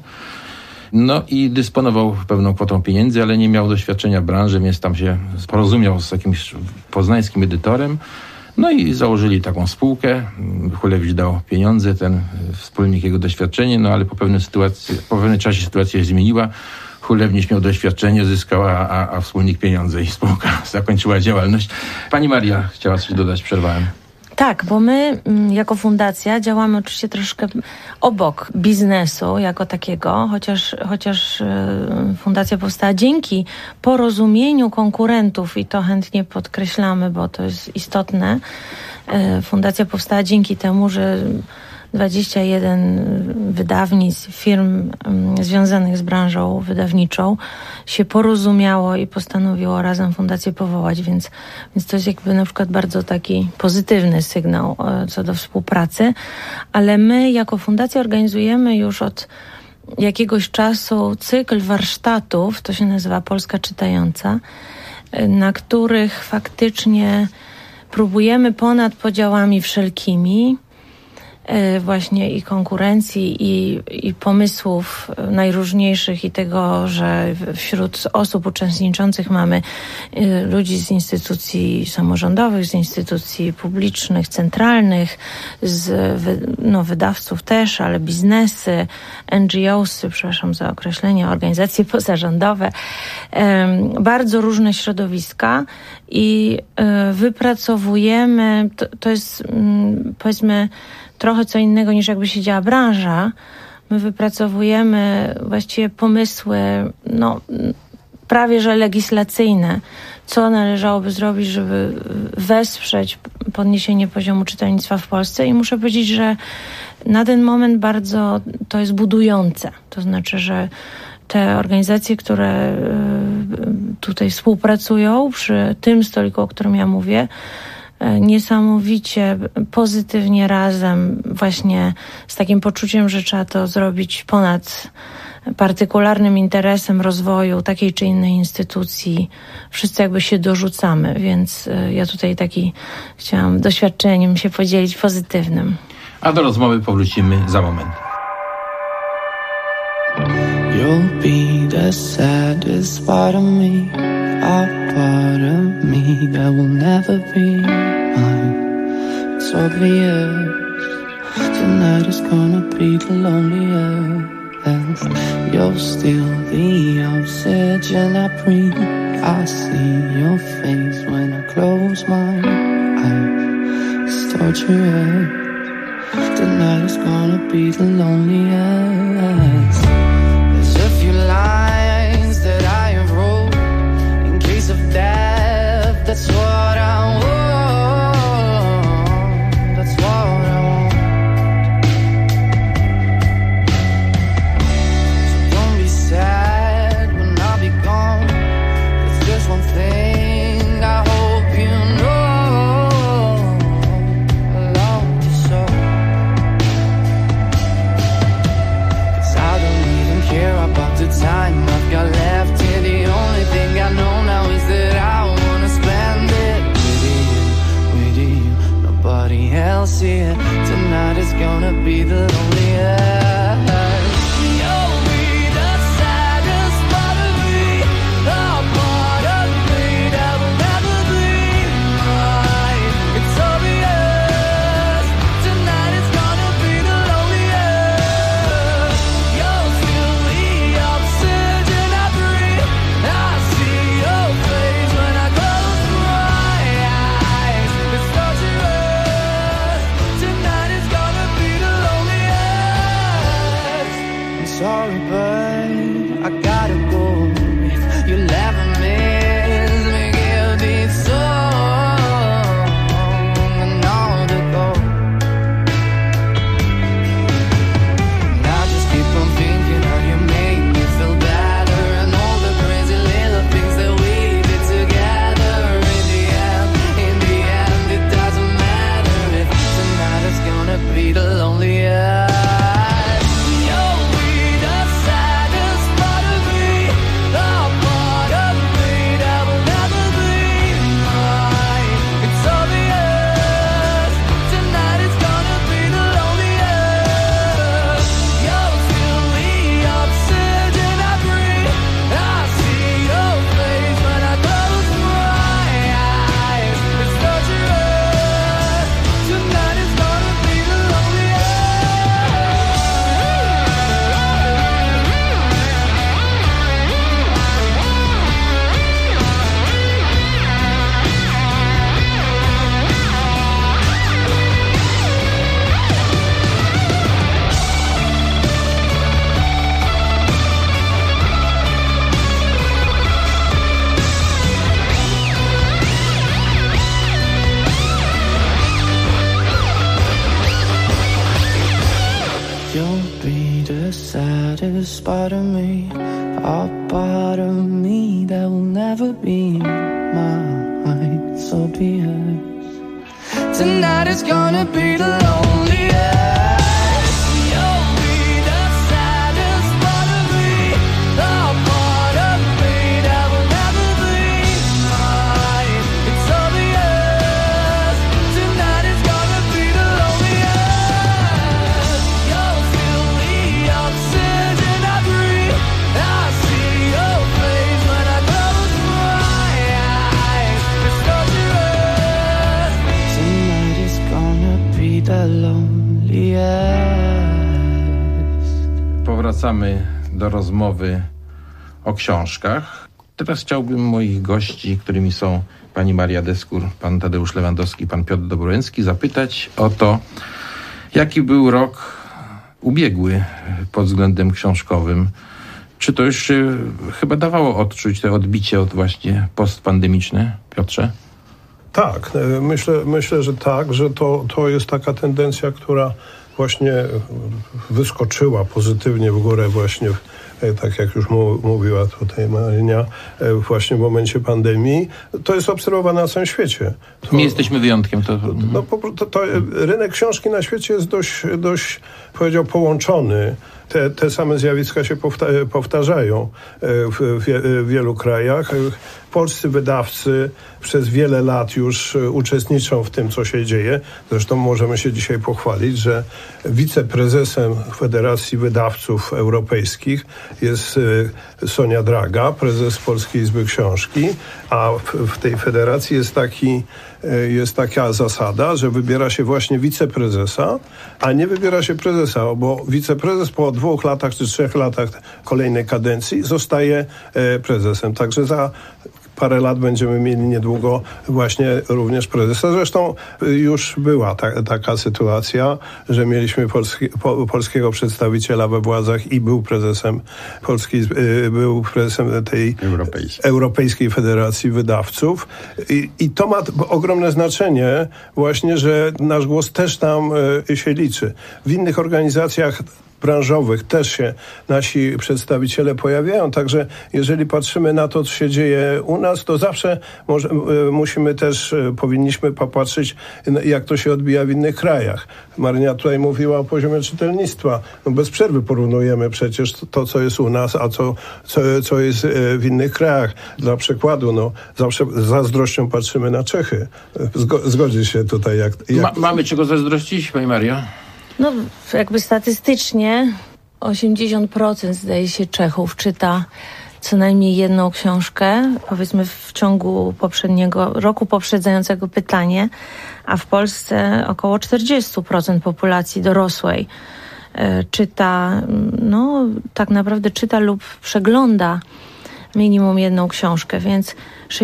No i dysponował pewną kwotą pieniędzy, ale nie miał doświadczenia w branży, więc tam się porozumiał z jakimś poznańskim edytorem. No i założyli taką spółkę. Hulewicz dał pieniądze, ten wspólnik jego doświadczenie, no ale po pewnym czasie sytuacja się zmieniła. Hulewicz miał doświadczenie, zyskał, a wspólnik pieniądze i spółka zakończyła działalność. Pani Maria chciała coś dodać, przerwałem. Tak, bo my jako fundacja działamy oczywiście troszkę obok biznesu jako takiego, chociaż fundacja powstała dzięki porozumieniu konkurentów i to chętnie podkreślamy, bo to jest istotne. Fundacja powstała dzięki temu, że 21 wydawnictw, firm związanych z branżą wydawniczą się porozumiało i postanowiło razem fundację powołać, więc to jest jakby na przykład bardzo taki pozytywny sygnał co do współpracy, ale my jako fundacja organizujemy już od jakiegoś czasu cykl warsztatów, to się nazywa Polska Czytająca, na których faktycznie próbujemy ponad podziałami wszelkimi właśnie i konkurencji i pomysłów najróżniejszych i tego, że wśród osób uczestniczących mamy ludzi z instytucji samorządowych, z instytucji publicznych, centralnych, z wydawców też, ale biznesy, NGOsy, przepraszam za określenie, organizacje pozarządowe, bardzo różne środowiska i wypracowujemy, to jest powiedzmy trochę co innego niż jakby się działa branża. My wypracowujemy właściwie pomysły, prawie że legislacyjne, co należałoby zrobić, żeby wesprzeć podniesienie poziomu czytelnictwa w Polsce i muszę powiedzieć, że na ten moment bardzo to jest budujące. To znaczy, że te organizacje, które tutaj współpracują przy tym stoliku, o którym ja mówię, niesamowicie pozytywnie razem, właśnie z takim poczuciem, że trzeba to zrobić ponad partykularnym interesem rozwoju takiej czy innej instytucji. Wszyscy jakby się dorzucamy, więc ja tutaj chciałam doświadczeniem się podzielić pozytywnym. A do rozmowy powrócimy za moment. You'll be the saddest part of me, a part of me that will never be mine. It's obvious tonight is gonna be the loneliest. You're still the oxygen I breathe. I see your face when I close my eyes. It's torturous. Tonight is gonna be the loneliest. There's a few lines that I have wrote in case of death. That's what I want. That's what I want. So don't be sad when I'll be gone. There's just one thing I hope you know. I love you so. 'Cause I don't even care about the time I've got left here. The only thing I know now is that I wanna spend it with you. Nobody else here. Tonight is gonna be the loneliest. You'll be the saddest part of me, the part of me that will never be mine. It's obvious. Tonight is gonna be the loneliest. You're still the oxygen I breathe. I see your face when I close my eyes. It's torturous. Tonight is gonna be the loneliest. part of me, a part of me that will never be mine. So be it. Tonight is gonna be the loneliest. Powracamy do rozmowy o książkach. Teraz chciałbym moich gości, którymi są pani Maria Deskur, pan Tadeusz Lewandowski, pan Piotr Dobrołęcki, zapytać o to, jaki był rok ubiegły pod względem książkowym. Czy to już się chyba dawało odczuć te odbicie od właśnie postpandemiczne, Piotrze? Tak, myślę, że tak, że to jest taka tendencja, która właśnie wyskoczyła pozytywnie w górę właśnie, tak jak już mówiła tutaj Marynia, właśnie w momencie pandemii. To jest obserwowane na całym świecie. Nie jesteśmy wyjątkiem. Rynek książki na świecie jest dość powiedział, połączony. Te same zjawiska się powtarzają w wielu krajach. Polscy wydawcy przez wiele lat już uczestniczą w tym, co się dzieje. Zresztą możemy się dzisiaj pochwalić, że wiceprezesem Federacji Wydawców Europejskich jest Sonia Draga, prezes Polskiej Izby Książki, a w tej federacji jest taka zasada, że wybiera się właśnie wiceprezesa, a nie wybiera się prezesa, bo wiceprezes po 2 latach czy 3 latach kolejnej kadencji zostaje prezesem. Także za parę lat będziemy mieli niedługo właśnie również prezesa. Zresztą już była taka sytuacja, że mieliśmy polskiego przedstawiciela we władzach i był prezesem tej Europejskiej Federacji Wydawców. I to ma ogromne znaczenie właśnie, że nasz głos też tam się liczy. W innych organizacjach branżowych też się nasi przedstawiciele pojawiają, także jeżeli patrzymy na to, co się dzieje u nas, to zawsze powinniśmy popatrzeć, jak to się odbija w innych krajach. Marynia tutaj mówiła o poziomie czytelnictwa. No bez przerwy porównujemy przecież to, co jest u nas, a co jest w innych krajach. Dla przykładu, zawsze z zazdrością patrzymy na Czechy. Zgodzi się tutaj, jak... Mamy czego zazdrościć, pani Mario? No, jakby statystycznie 80% zdaje się Czechów czyta co najmniej jedną książkę, powiedzmy w ciągu roku poprzedzającego pytanie, a w Polsce około 40% populacji dorosłej czyta, tak naprawdę czyta lub przegląda minimum jedną książkę, więc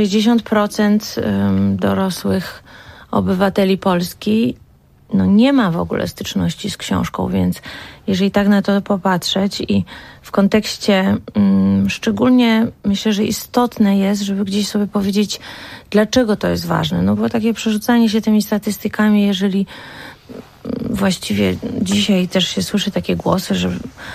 60% dorosłych obywateli Polski nie ma w ogóle styczności z książką, więc jeżeli tak na to popatrzeć i w kontekście szczególnie myślę, że istotne jest, żeby gdzieś sobie powiedzieć, dlaczego to jest ważne. Bo takie przerzucanie się tymi statystykami, jeżeli właściwie dzisiaj też się słyszy takie głosy, że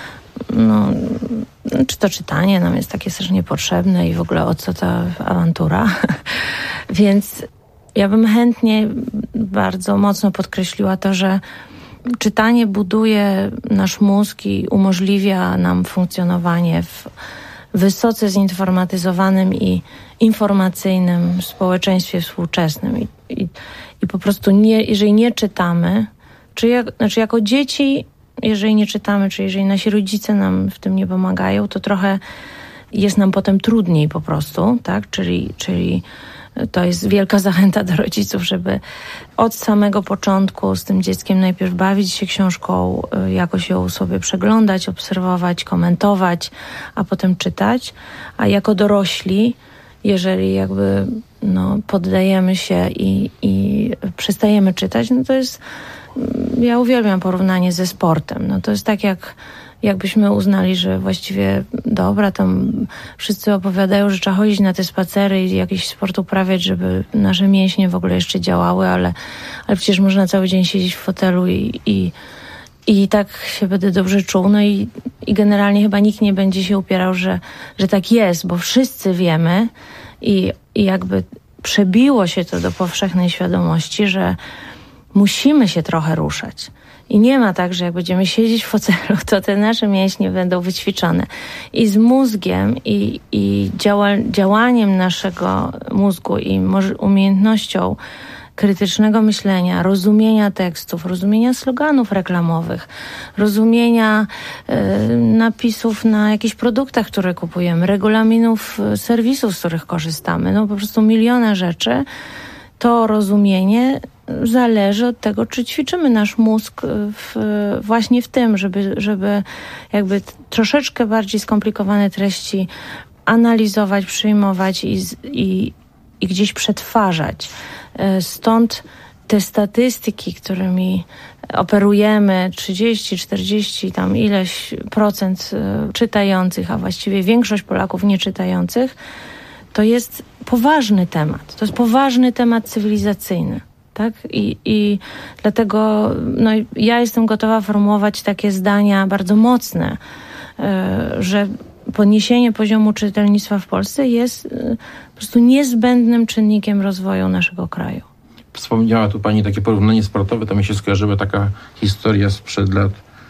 czy to czytanie nam jest takie strasznie potrzebne i w ogóle o co ta awantura. Więc ja bym chętnie bardzo mocno podkreśliła to, że czytanie buduje nasz mózg i umożliwia nam funkcjonowanie w wysoce zinformatyzowanym i informacyjnym społeczeństwie współczesnym. I po prostu jeżeli nie czytamy, jako dzieci, jeżeli nie czytamy, czy jeżeli nasi rodzice nam w tym nie pomagają, to trochę jest nam potem trudniej po prostu, tak? Czyli to jest wielka zachęta do rodziców, żeby od samego początku z tym dzieckiem najpierw bawić się książką, jakoś ją sobie przeglądać, obserwować, komentować, a potem czytać. A jako dorośli, jeżeli jakby poddajemy się i przestajemy czytać, to jest... Ja uwielbiam porównanie ze sportem. To jest tak jakbyśmy uznali, że właściwie dobra, tam wszyscy opowiadają, że trzeba chodzić na te spacery i jakiś sport uprawiać, żeby nasze mięśnie w ogóle jeszcze działały, ale przecież można cały dzień siedzieć w fotelu I tak się będę dobrze czuł. No i generalnie chyba nikt nie będzie się upierał, że tak jest, bo wszyscy wiemy i jakby przebiło się to do powszechnej świadomości, że musimy się trochę ruszać. I nie ma tak, że jak będziemy siedzieć w fotelu, to te nasze mięśnie będą wyćwiczone. I z mózgiem i działaniem naszego mózgu i umiejętnością krytycznego myślenia, rozumienia tekstów, rozumienia sloganów reklamowych, rozumienia napisów na jakichś produktach, które kupujemy, regulaminów serwisów, z których korzystamy. No po prostu miliona rzeczy. To rozumienie zależy od tego, czy ćwiczymy nasz mózg właśnie w tym, żeby jakby troszeczkę bardziej skomplikowane treści analizować, przyjmować i gdzieś przetwarzać. Stąd te statystyki, którymi operujemy, 30, 40, tam ileś procent czytających, a właściwie większość Polaków nieczytających, to jest poważny temat. To jest poważny temat cywilizacyjny. Tak? I dlatego ja jestem gotowa formułować takie zdania bardzo mocne, że podniesienie poziomu czytelnictwa w Polsce jest po prostu niezbędnym czynnikiem rozwoju naszego kraju. Wspomniała tu pani takie porównanie sportowe, to mi się skojarzyła taka historia sprzed lat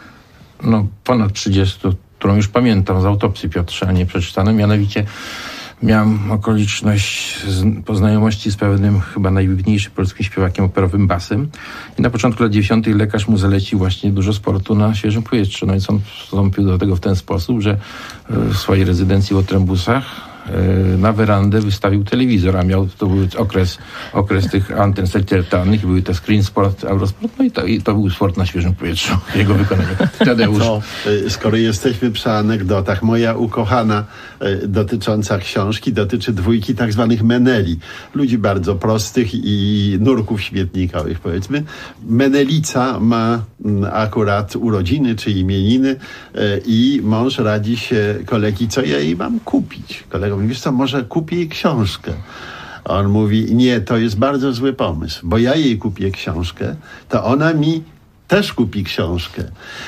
ponad 30, którą już pamiętam z autopsji Piotrze, a nie przeczytane. Mianowicie miałem okoliczność poznajomości z pewnym chyba najwybitniejszym polskim śpiewakiem operowym Basem. I na początku lat 90. lekarz mu zalecił właśnie dużo sportu na świeżym powietrzu. No i on wstąpił do tego w ten sposób, że w swojej rezydencji w Otrębusach na werandę wystawił telewizor, a to był okres tych anten satelitarnych i były te Screen Sport, Eurosport, i to był sport na świeżym powietrzu, jego wykonanie. Tadeusz. Skoro jesteśmy przy anegdotach, moja ukochana dotycząca książki dotyczy dwójki tak zwanych meneli. Ludzi bardzo prostych i nurków śmietnikowych, powiedzmy. Menelica ma akurat urodziny czy imieniny i mąż radzi się kolegi, co ja jej mam kupić. Kolega mówi, wiesz co, może kupię jej książkę. A on mówi, nie, to jest bardzo zły pomysł, bo ja jej kupię książkę, to ona mi też kupi książkę.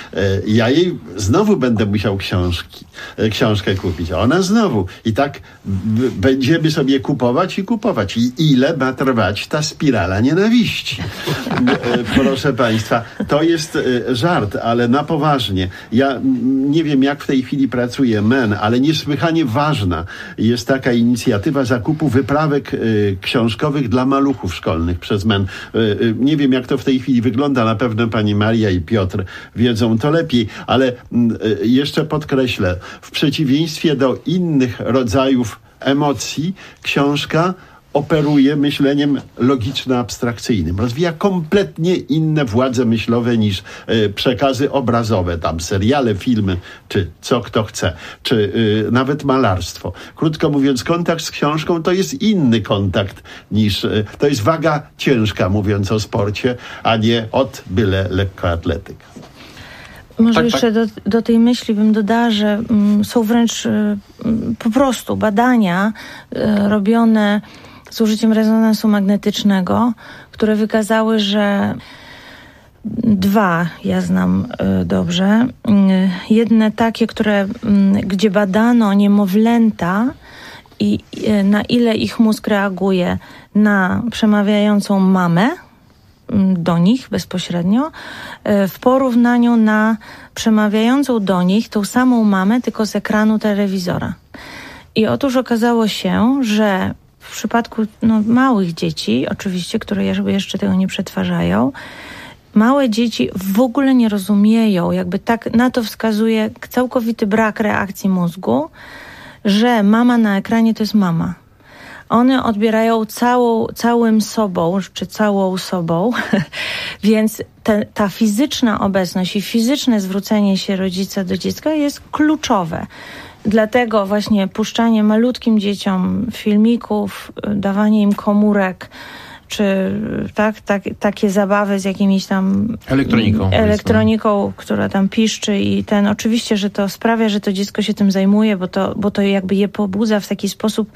Ja jej znowu będę musiał książkę kupić, a ona znowu. I tak będziemy sobie kupować. I ile ma trwać ta spirala nienawiści? Proszę państwa, to jest żart, ale na poważnie. Ja nie wiem, jak w tej chwili pracuje MEN, ale niesłychanie ważna jest taka inicjatywa zakupu wyprawek książkowych dla maluchów szkolnych przez MEN. Nie wiem, jak to w tej chwili wygląda, na pewno pani Maria i Piotr wiedzą to lepiej, ale jeszcze podkreślę, w przeciwieństwie do innych rodzajów emocji, książka operuje myśleniem logiczno-abstrakcyjnym. Rozwija kompletnie inne władze myślowe niż przekazy obrazowe, tam seriale, filmy, czy co kto chce, czy nawet malarstwo. Krótko mówiąc, kontakt z książką to jest inny kontakt niż, to jest waga ciężka, mówiąc o sporcie, a nie byle lekkoatletyka. Może jeszcze do tej myśli bym dodała, że są wręcz po prostu badania robione z użyciem rezonansu magnetycznego, które wykazały, że ja znam dobrze. Jedne takie, gdzie badano niemowlęta i na ile ich mózg reaguje na przemawiającą mamę do nich bezpośrednio, w porównaniu na przemawiającą do nich tą samą mamę, tylko z ekranu telewizora. I otóż okazało się, że w przypadku małych dzieci, oczywiście, które jeszcze tego nie przetwarzają, małe dzieci w ogóle nie rozumieją, jakby tak na to wskazuje całkowity brak reakcji mózgu, że mama na ekranie to jest mama. One odbierają całym sobą, czy całą sobą, więc ta fizyczna obecność i fizyczne zwrócenie się rodzica do dziecka jest kluczowe. Dlatego właśnie puszczanie malutkim dzieciom filmików, dawanie im komórek czy takie zabawy z jakimiś tam elektroniką, która tam piszczy i oczywiście, że to sprawia, że to dziecko się tym zajmuje, bo to jakby je pobudza w taki sposób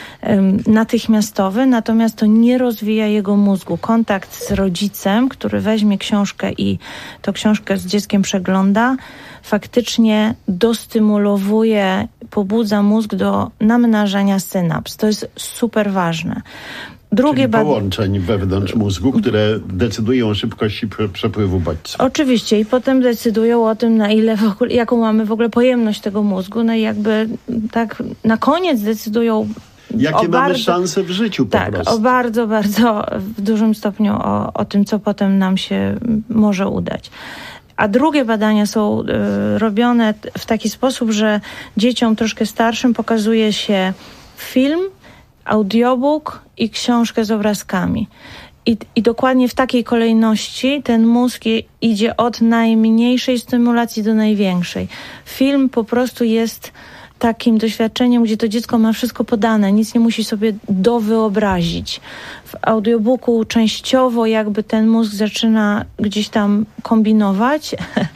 natychmiastowy, natomiast to nie rozwija jego mózgu. Kontakt z rodzicem, który weźmie książkę i tą książkę z dzieckiem przegląda, faktycznie dostymulowuje, pobudza mózg do namnażania synaps. To jest super ważne. Czyli połączeń wewnątrz mózgu, które decydują o szybkości przepływu bodźców. Oczywiście i potem decydują o tym, na ile jaką mamy w ogóle pojemność tego mózgu. No i jakby tak na koniec decydują jakie mamy szanse w życiu po prostu. O bardzo, bardzo w dużym stopniu o tym, co potem nam się może udać. A drugie badania są robione w taki sposób, że dzieciom troszkę starszym pokazuje się film, audiobook i książkę z obrazkami. I dokładnie w takiej kolejności ten mózg idzie od najmniejszej stymulacji do największej. Film po prostu jest takim doświadczeniem, gdzie to dziecko ma wszystko podane, nic nie musi sobie dowyobrazić. W audiobooku częściowo jakby ten mózg zaczyna gdzieś tam kombinować,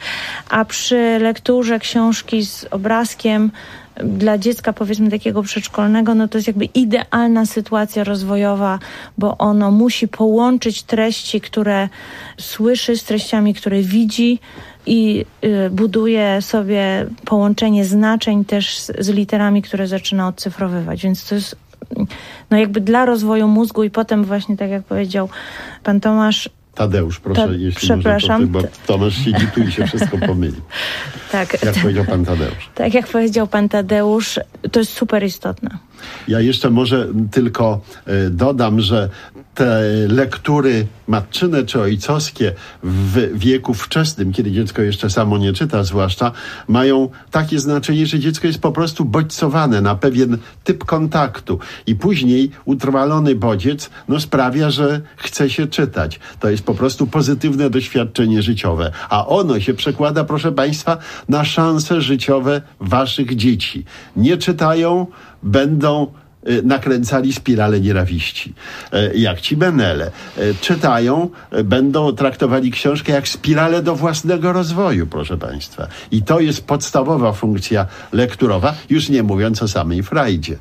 a przy lekturze książki z obrazkiem dla dziecka, powiedzmy takiego przedszkolnego, no to jest jakby idealna sytuacja rozwojowa, bo ono musi połączyć treści, które słyszy z treściami, które widzi i buduje sobie połączenie znaczeń też z literami, które zaczyna odcyfrowywać. Więc to jest no jakby dla rozwoju mózgu i potem właśnie tak jak powiedział pan Tomasz, Tadeusz, proszę, jeśli przepraszam. może, bo Tomasz siedzi tu i się wszystko pomyli. Tak. Jak powiedział pan Tadeusz. Tak jak powiedział pan Tadeusz, to jest super istotne. Ja jeszcze może tylko dodam, że te lektury matczyne czy ojcowskie w wieku wczesnym, kiedy dziecko jeszcze samo nie czyta zwłaszcza, mają takie znaczenie, że dziecko jest po prostu bodźcowane na pewien typ kontaktu i później utrwalony bodziec sprawia, że chce się czytać. To jest po prostu pozytywne doświadczenie życiowe, a ono się przekłada, proszę państwa, na szanse życiowe waszych dzieci. Nie czytają, będą nakręcali spirale nienawiści. Jak ci Benele czytają, będą traktowali książkę jak spiralę do własnego rozwoju, proszę państwa. I to jest podstawowa funkcja lekturowa, już nie mówiąc o samej frajdzie.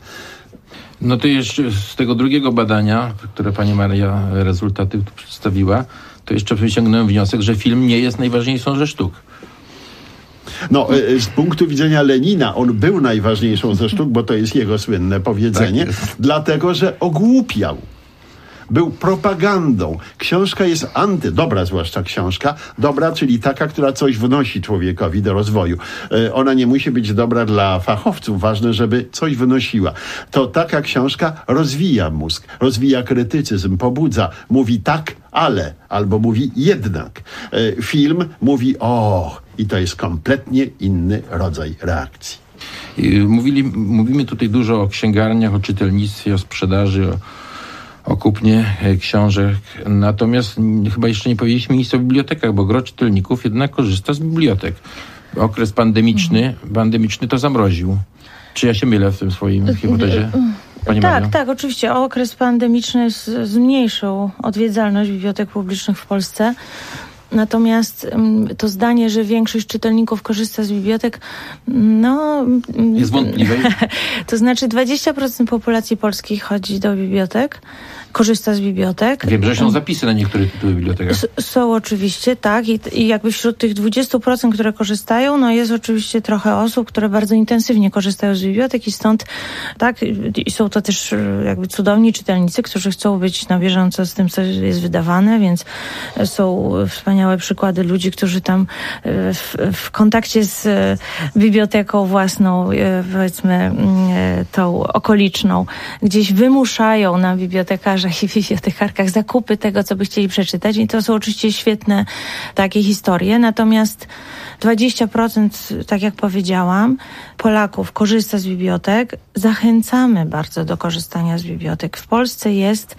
No to jeszcze z tego drugiego badania, które pani Maria rezultaty przedstawiła, to jeszcze wyciągnąłem wniosek, że film nie jest najważniejszą ze sztuk. No, z punktu widzenia Lenina on był najważniejszą ze sztuk, bo to jest jego słynne powiedzenie, dlatego że ogłupiał. Był propagandą. Książka jest dobra zwłaszcza książka, dobra, czyli taka, która coś wnosi człowiekowi do rozwoju. Ona nie musi być dobra dla fachowców, ważne, żeby coś wynosiła. To taka książka rozwija mózg, rozwija krytycyzm, pobudza, mówi tak, ale, albo mówi jednak. Film mówi i to jest kompletnie inny rodzaj reakcji. Mówimy tutaj dużo o księgarniach, o czytelnictwie, o sprzedaży, o kupnie książek. Natomiast chyba jeszcze nie powiedzieliśmy nic o bibliotekach, bo gro czytelników jednak korzysta z bibliotek. Okres pandemiczny to zamroził. Czy ja się mylę w tym swoim hipotezie? Tak, oczywiście. Okres pandemiczny zmniejszył odwiedzalność bibliotek publicznych w Polsce. Natomiast to zdanie, że większość czytelników korzysta z bibliotek, jest wątpliwe. To znaczy 20% populacji polskiej chodzi do bibliotek, korzysta z bibliotek. Wiem, że są zapisy na niektóre tytuły w bibliotekach. Są oczywiście, tak. I jakby wśród tych 20%, które korzystają, jest oczywiście trochę osób, które bardzo intensywnie korzystają z bibliotek i stąd, tak, i są to też jakby cudowni czytelnicy, którzy chcą być na bieżąco z tym, co jest wydawane, więc są wspaniałe przykłady ludzi, którzy tam w kontakcie z biblioteką własną, powiedzmy tą okoliczną, gdzieś wymuszają na bibliotekarzach i bibliotekarkach zakupy tego, co by chcieli przeczytać. I to są oczywiście świetne takie historie. Natomiast 20%, tak jak powiedziałam, Polaków korzysta z bibliotek. Zachęcamy bardzo do korzystania z bibliotek. W Polsce jest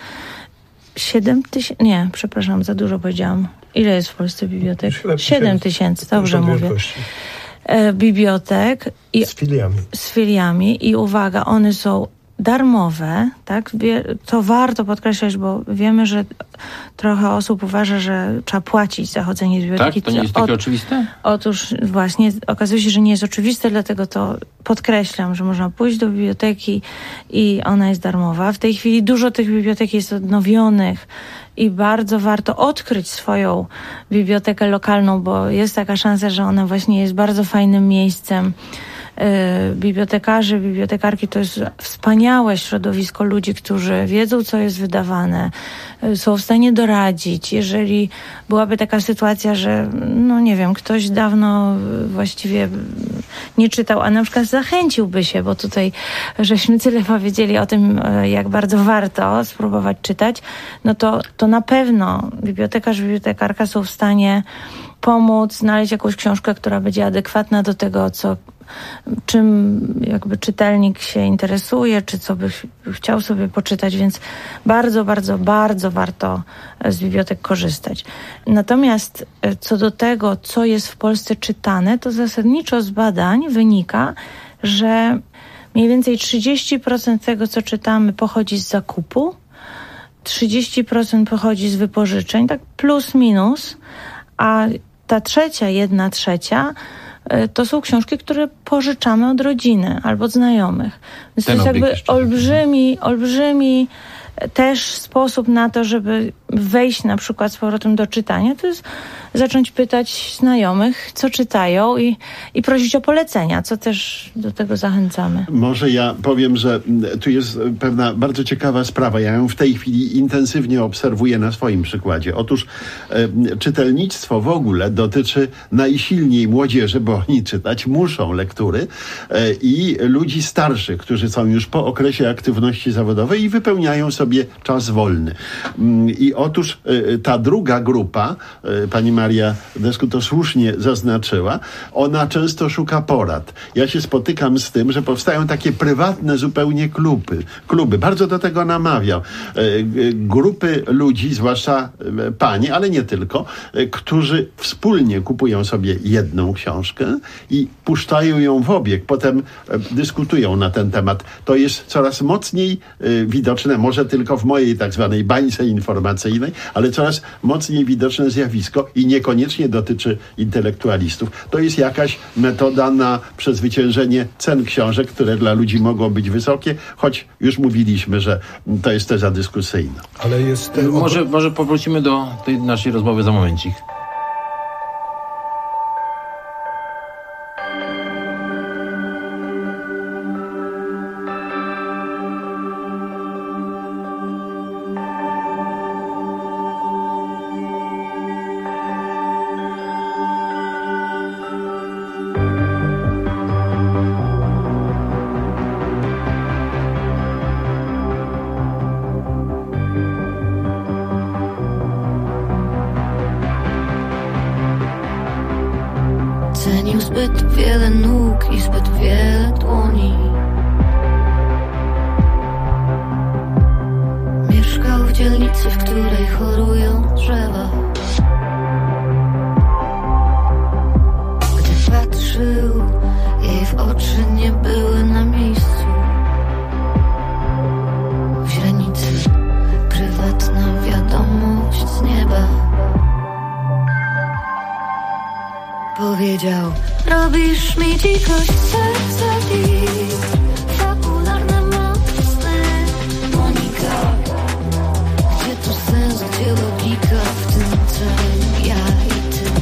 7 tysięcy... Nie, przepraszam, za dużo powiedziałam. Ile jest w Polsce bibliotek? 7 tysięcy, dobrze mówię. Bibliotek. Z filiami. Z filiami. I uwaga, one są darmowe, tak? To warto podkreślać, bo wiemy, że trochę osób uważa, że trzeba płacić za chodzenie do biblioteki. Tak? To nie jest takie oczywiste? Otóż właśnie okazuje się, że nie jest oczywiste, dlatego to podkreślam, że można pójść do biblioteki i ona jest darmowa. W tej chwili dużo tych bibliotek jest odnowionych i bardzo warto odkryć swoją bibliotekę lokalną, bo jest taka szansa, że ona właśnie jest bardzo fajnym miejscem. Bibliotekarzy, bibliotekarki to jest wspaniałe środowisko ludzi, którzy wiedzą, co jest wydawane, są w stanie doradzić. Jeżeli byłaby taka sytuacja, że no nie wiem, ktoś dawno właściwie nie czytał, a na przykład zachęciłby się, bo tutaj żeśmy tyle powiedzieli o tym, jak bardzo warto spróbować czytać, no to na pewno bibliotekarz, bibliotekarka są w stanie pomóc, znaleźć jakąś książkę, która będzie adekwatna do tego, czym jakby czytelnik się interesuje, czy co by chciał sobie poczytać, więc bardzo, bardzo, bardzo warto z bibliotek korzystać. Natomiast co do tego, co jest w Polsce czytane, to zasadniczo z badań wynika, że mniej więcej 30% tego, co czytamy, pochodzi z zakupu, 30% pochodzi z wypożyczeń, tak plus minus, a ta trzecia, 1/3 to są książki, które pożyczamy od rodziny albo od znajomych. Więc to jest jakby olbrzymi też sposób na to, żeby wejść na przykład z powrotem do czytania, to jest zacząć pytać znajomych, co czytają i prosić o polecenia, co też do tego zachęcamy. Może ja powiem, że tu jest pewna bardzo ciekawa sprawa. Ja ją w tej chwili intensywnie obserwuję na swoim przykładzie. Otóż czytelnictwo w ogóle dotyczy najsilniej młodzieży, bo oni czytać muszą lektury i ludzi starszych, którzy są już po okresie aktywności zawodowej i wypełniają sobie czas wolny. I otóż ta druga grupa, pani Maria Deszku to słusznie zaznaczyła, ona często szuka porad. Ja się spotykam z tym, że powstają takie prywatne zupełnie kluby. Bardzo do tego namawiam. Grupy ludzi, zwłaszcza panie, ale nie tylko, którzy wspólnie kupują sobie jedną książkę i puszczają ją w obieg. Potem dyskutują na ten temat. To jest coraz mocniej widoczne, może tylko w mojej tak zwanej bańce informacyjnej, ale coraz mocniej widoczne zjawisko i niekoniecznie dotyczy intelektualistów. To jest jakaś metoda na przezwyciężenie cen książek, które dla ludzi mogą być wysokie, choć już mówiliśmy, że to jest teza dyskusyjna. Ale jest... Może powrócimy do tej naszej rozmowy za momencik. Cenił zbyt wiele nóg i zbyt wiele dłoni. Mieszkał w dzielnicy, w której chorują drzewa. Gdy patrzył, jej w oczy nie były na miejscu. W źrenicy prywatna wiadomość z nieba. Powiedział, robisz mi dzikość serca dziś. Fabularne mocne Monika. Gdzie tu sens, gdzie logika w tym całym ja i ty?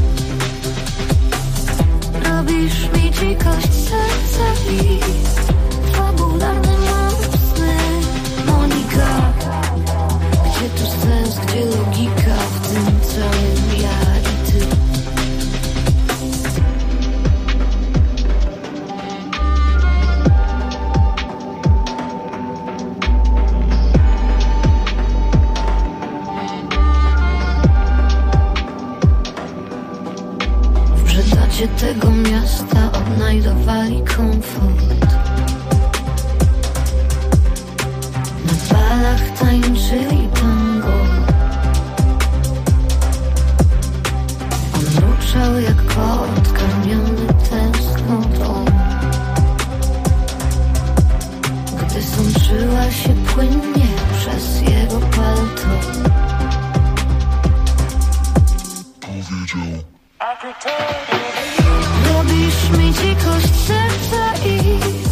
Robisz mi dzikość serca dziś. Fabularne mocne Monika. Gdzie tu sens, gdzie logika w tym całym ja i ty? Tego miasta odnajdowali komfort. Na balach tańczyli tango. On mruczał jak kot karmiony tęsknotą. Gdy sączyła Robisz mi dzikość serca i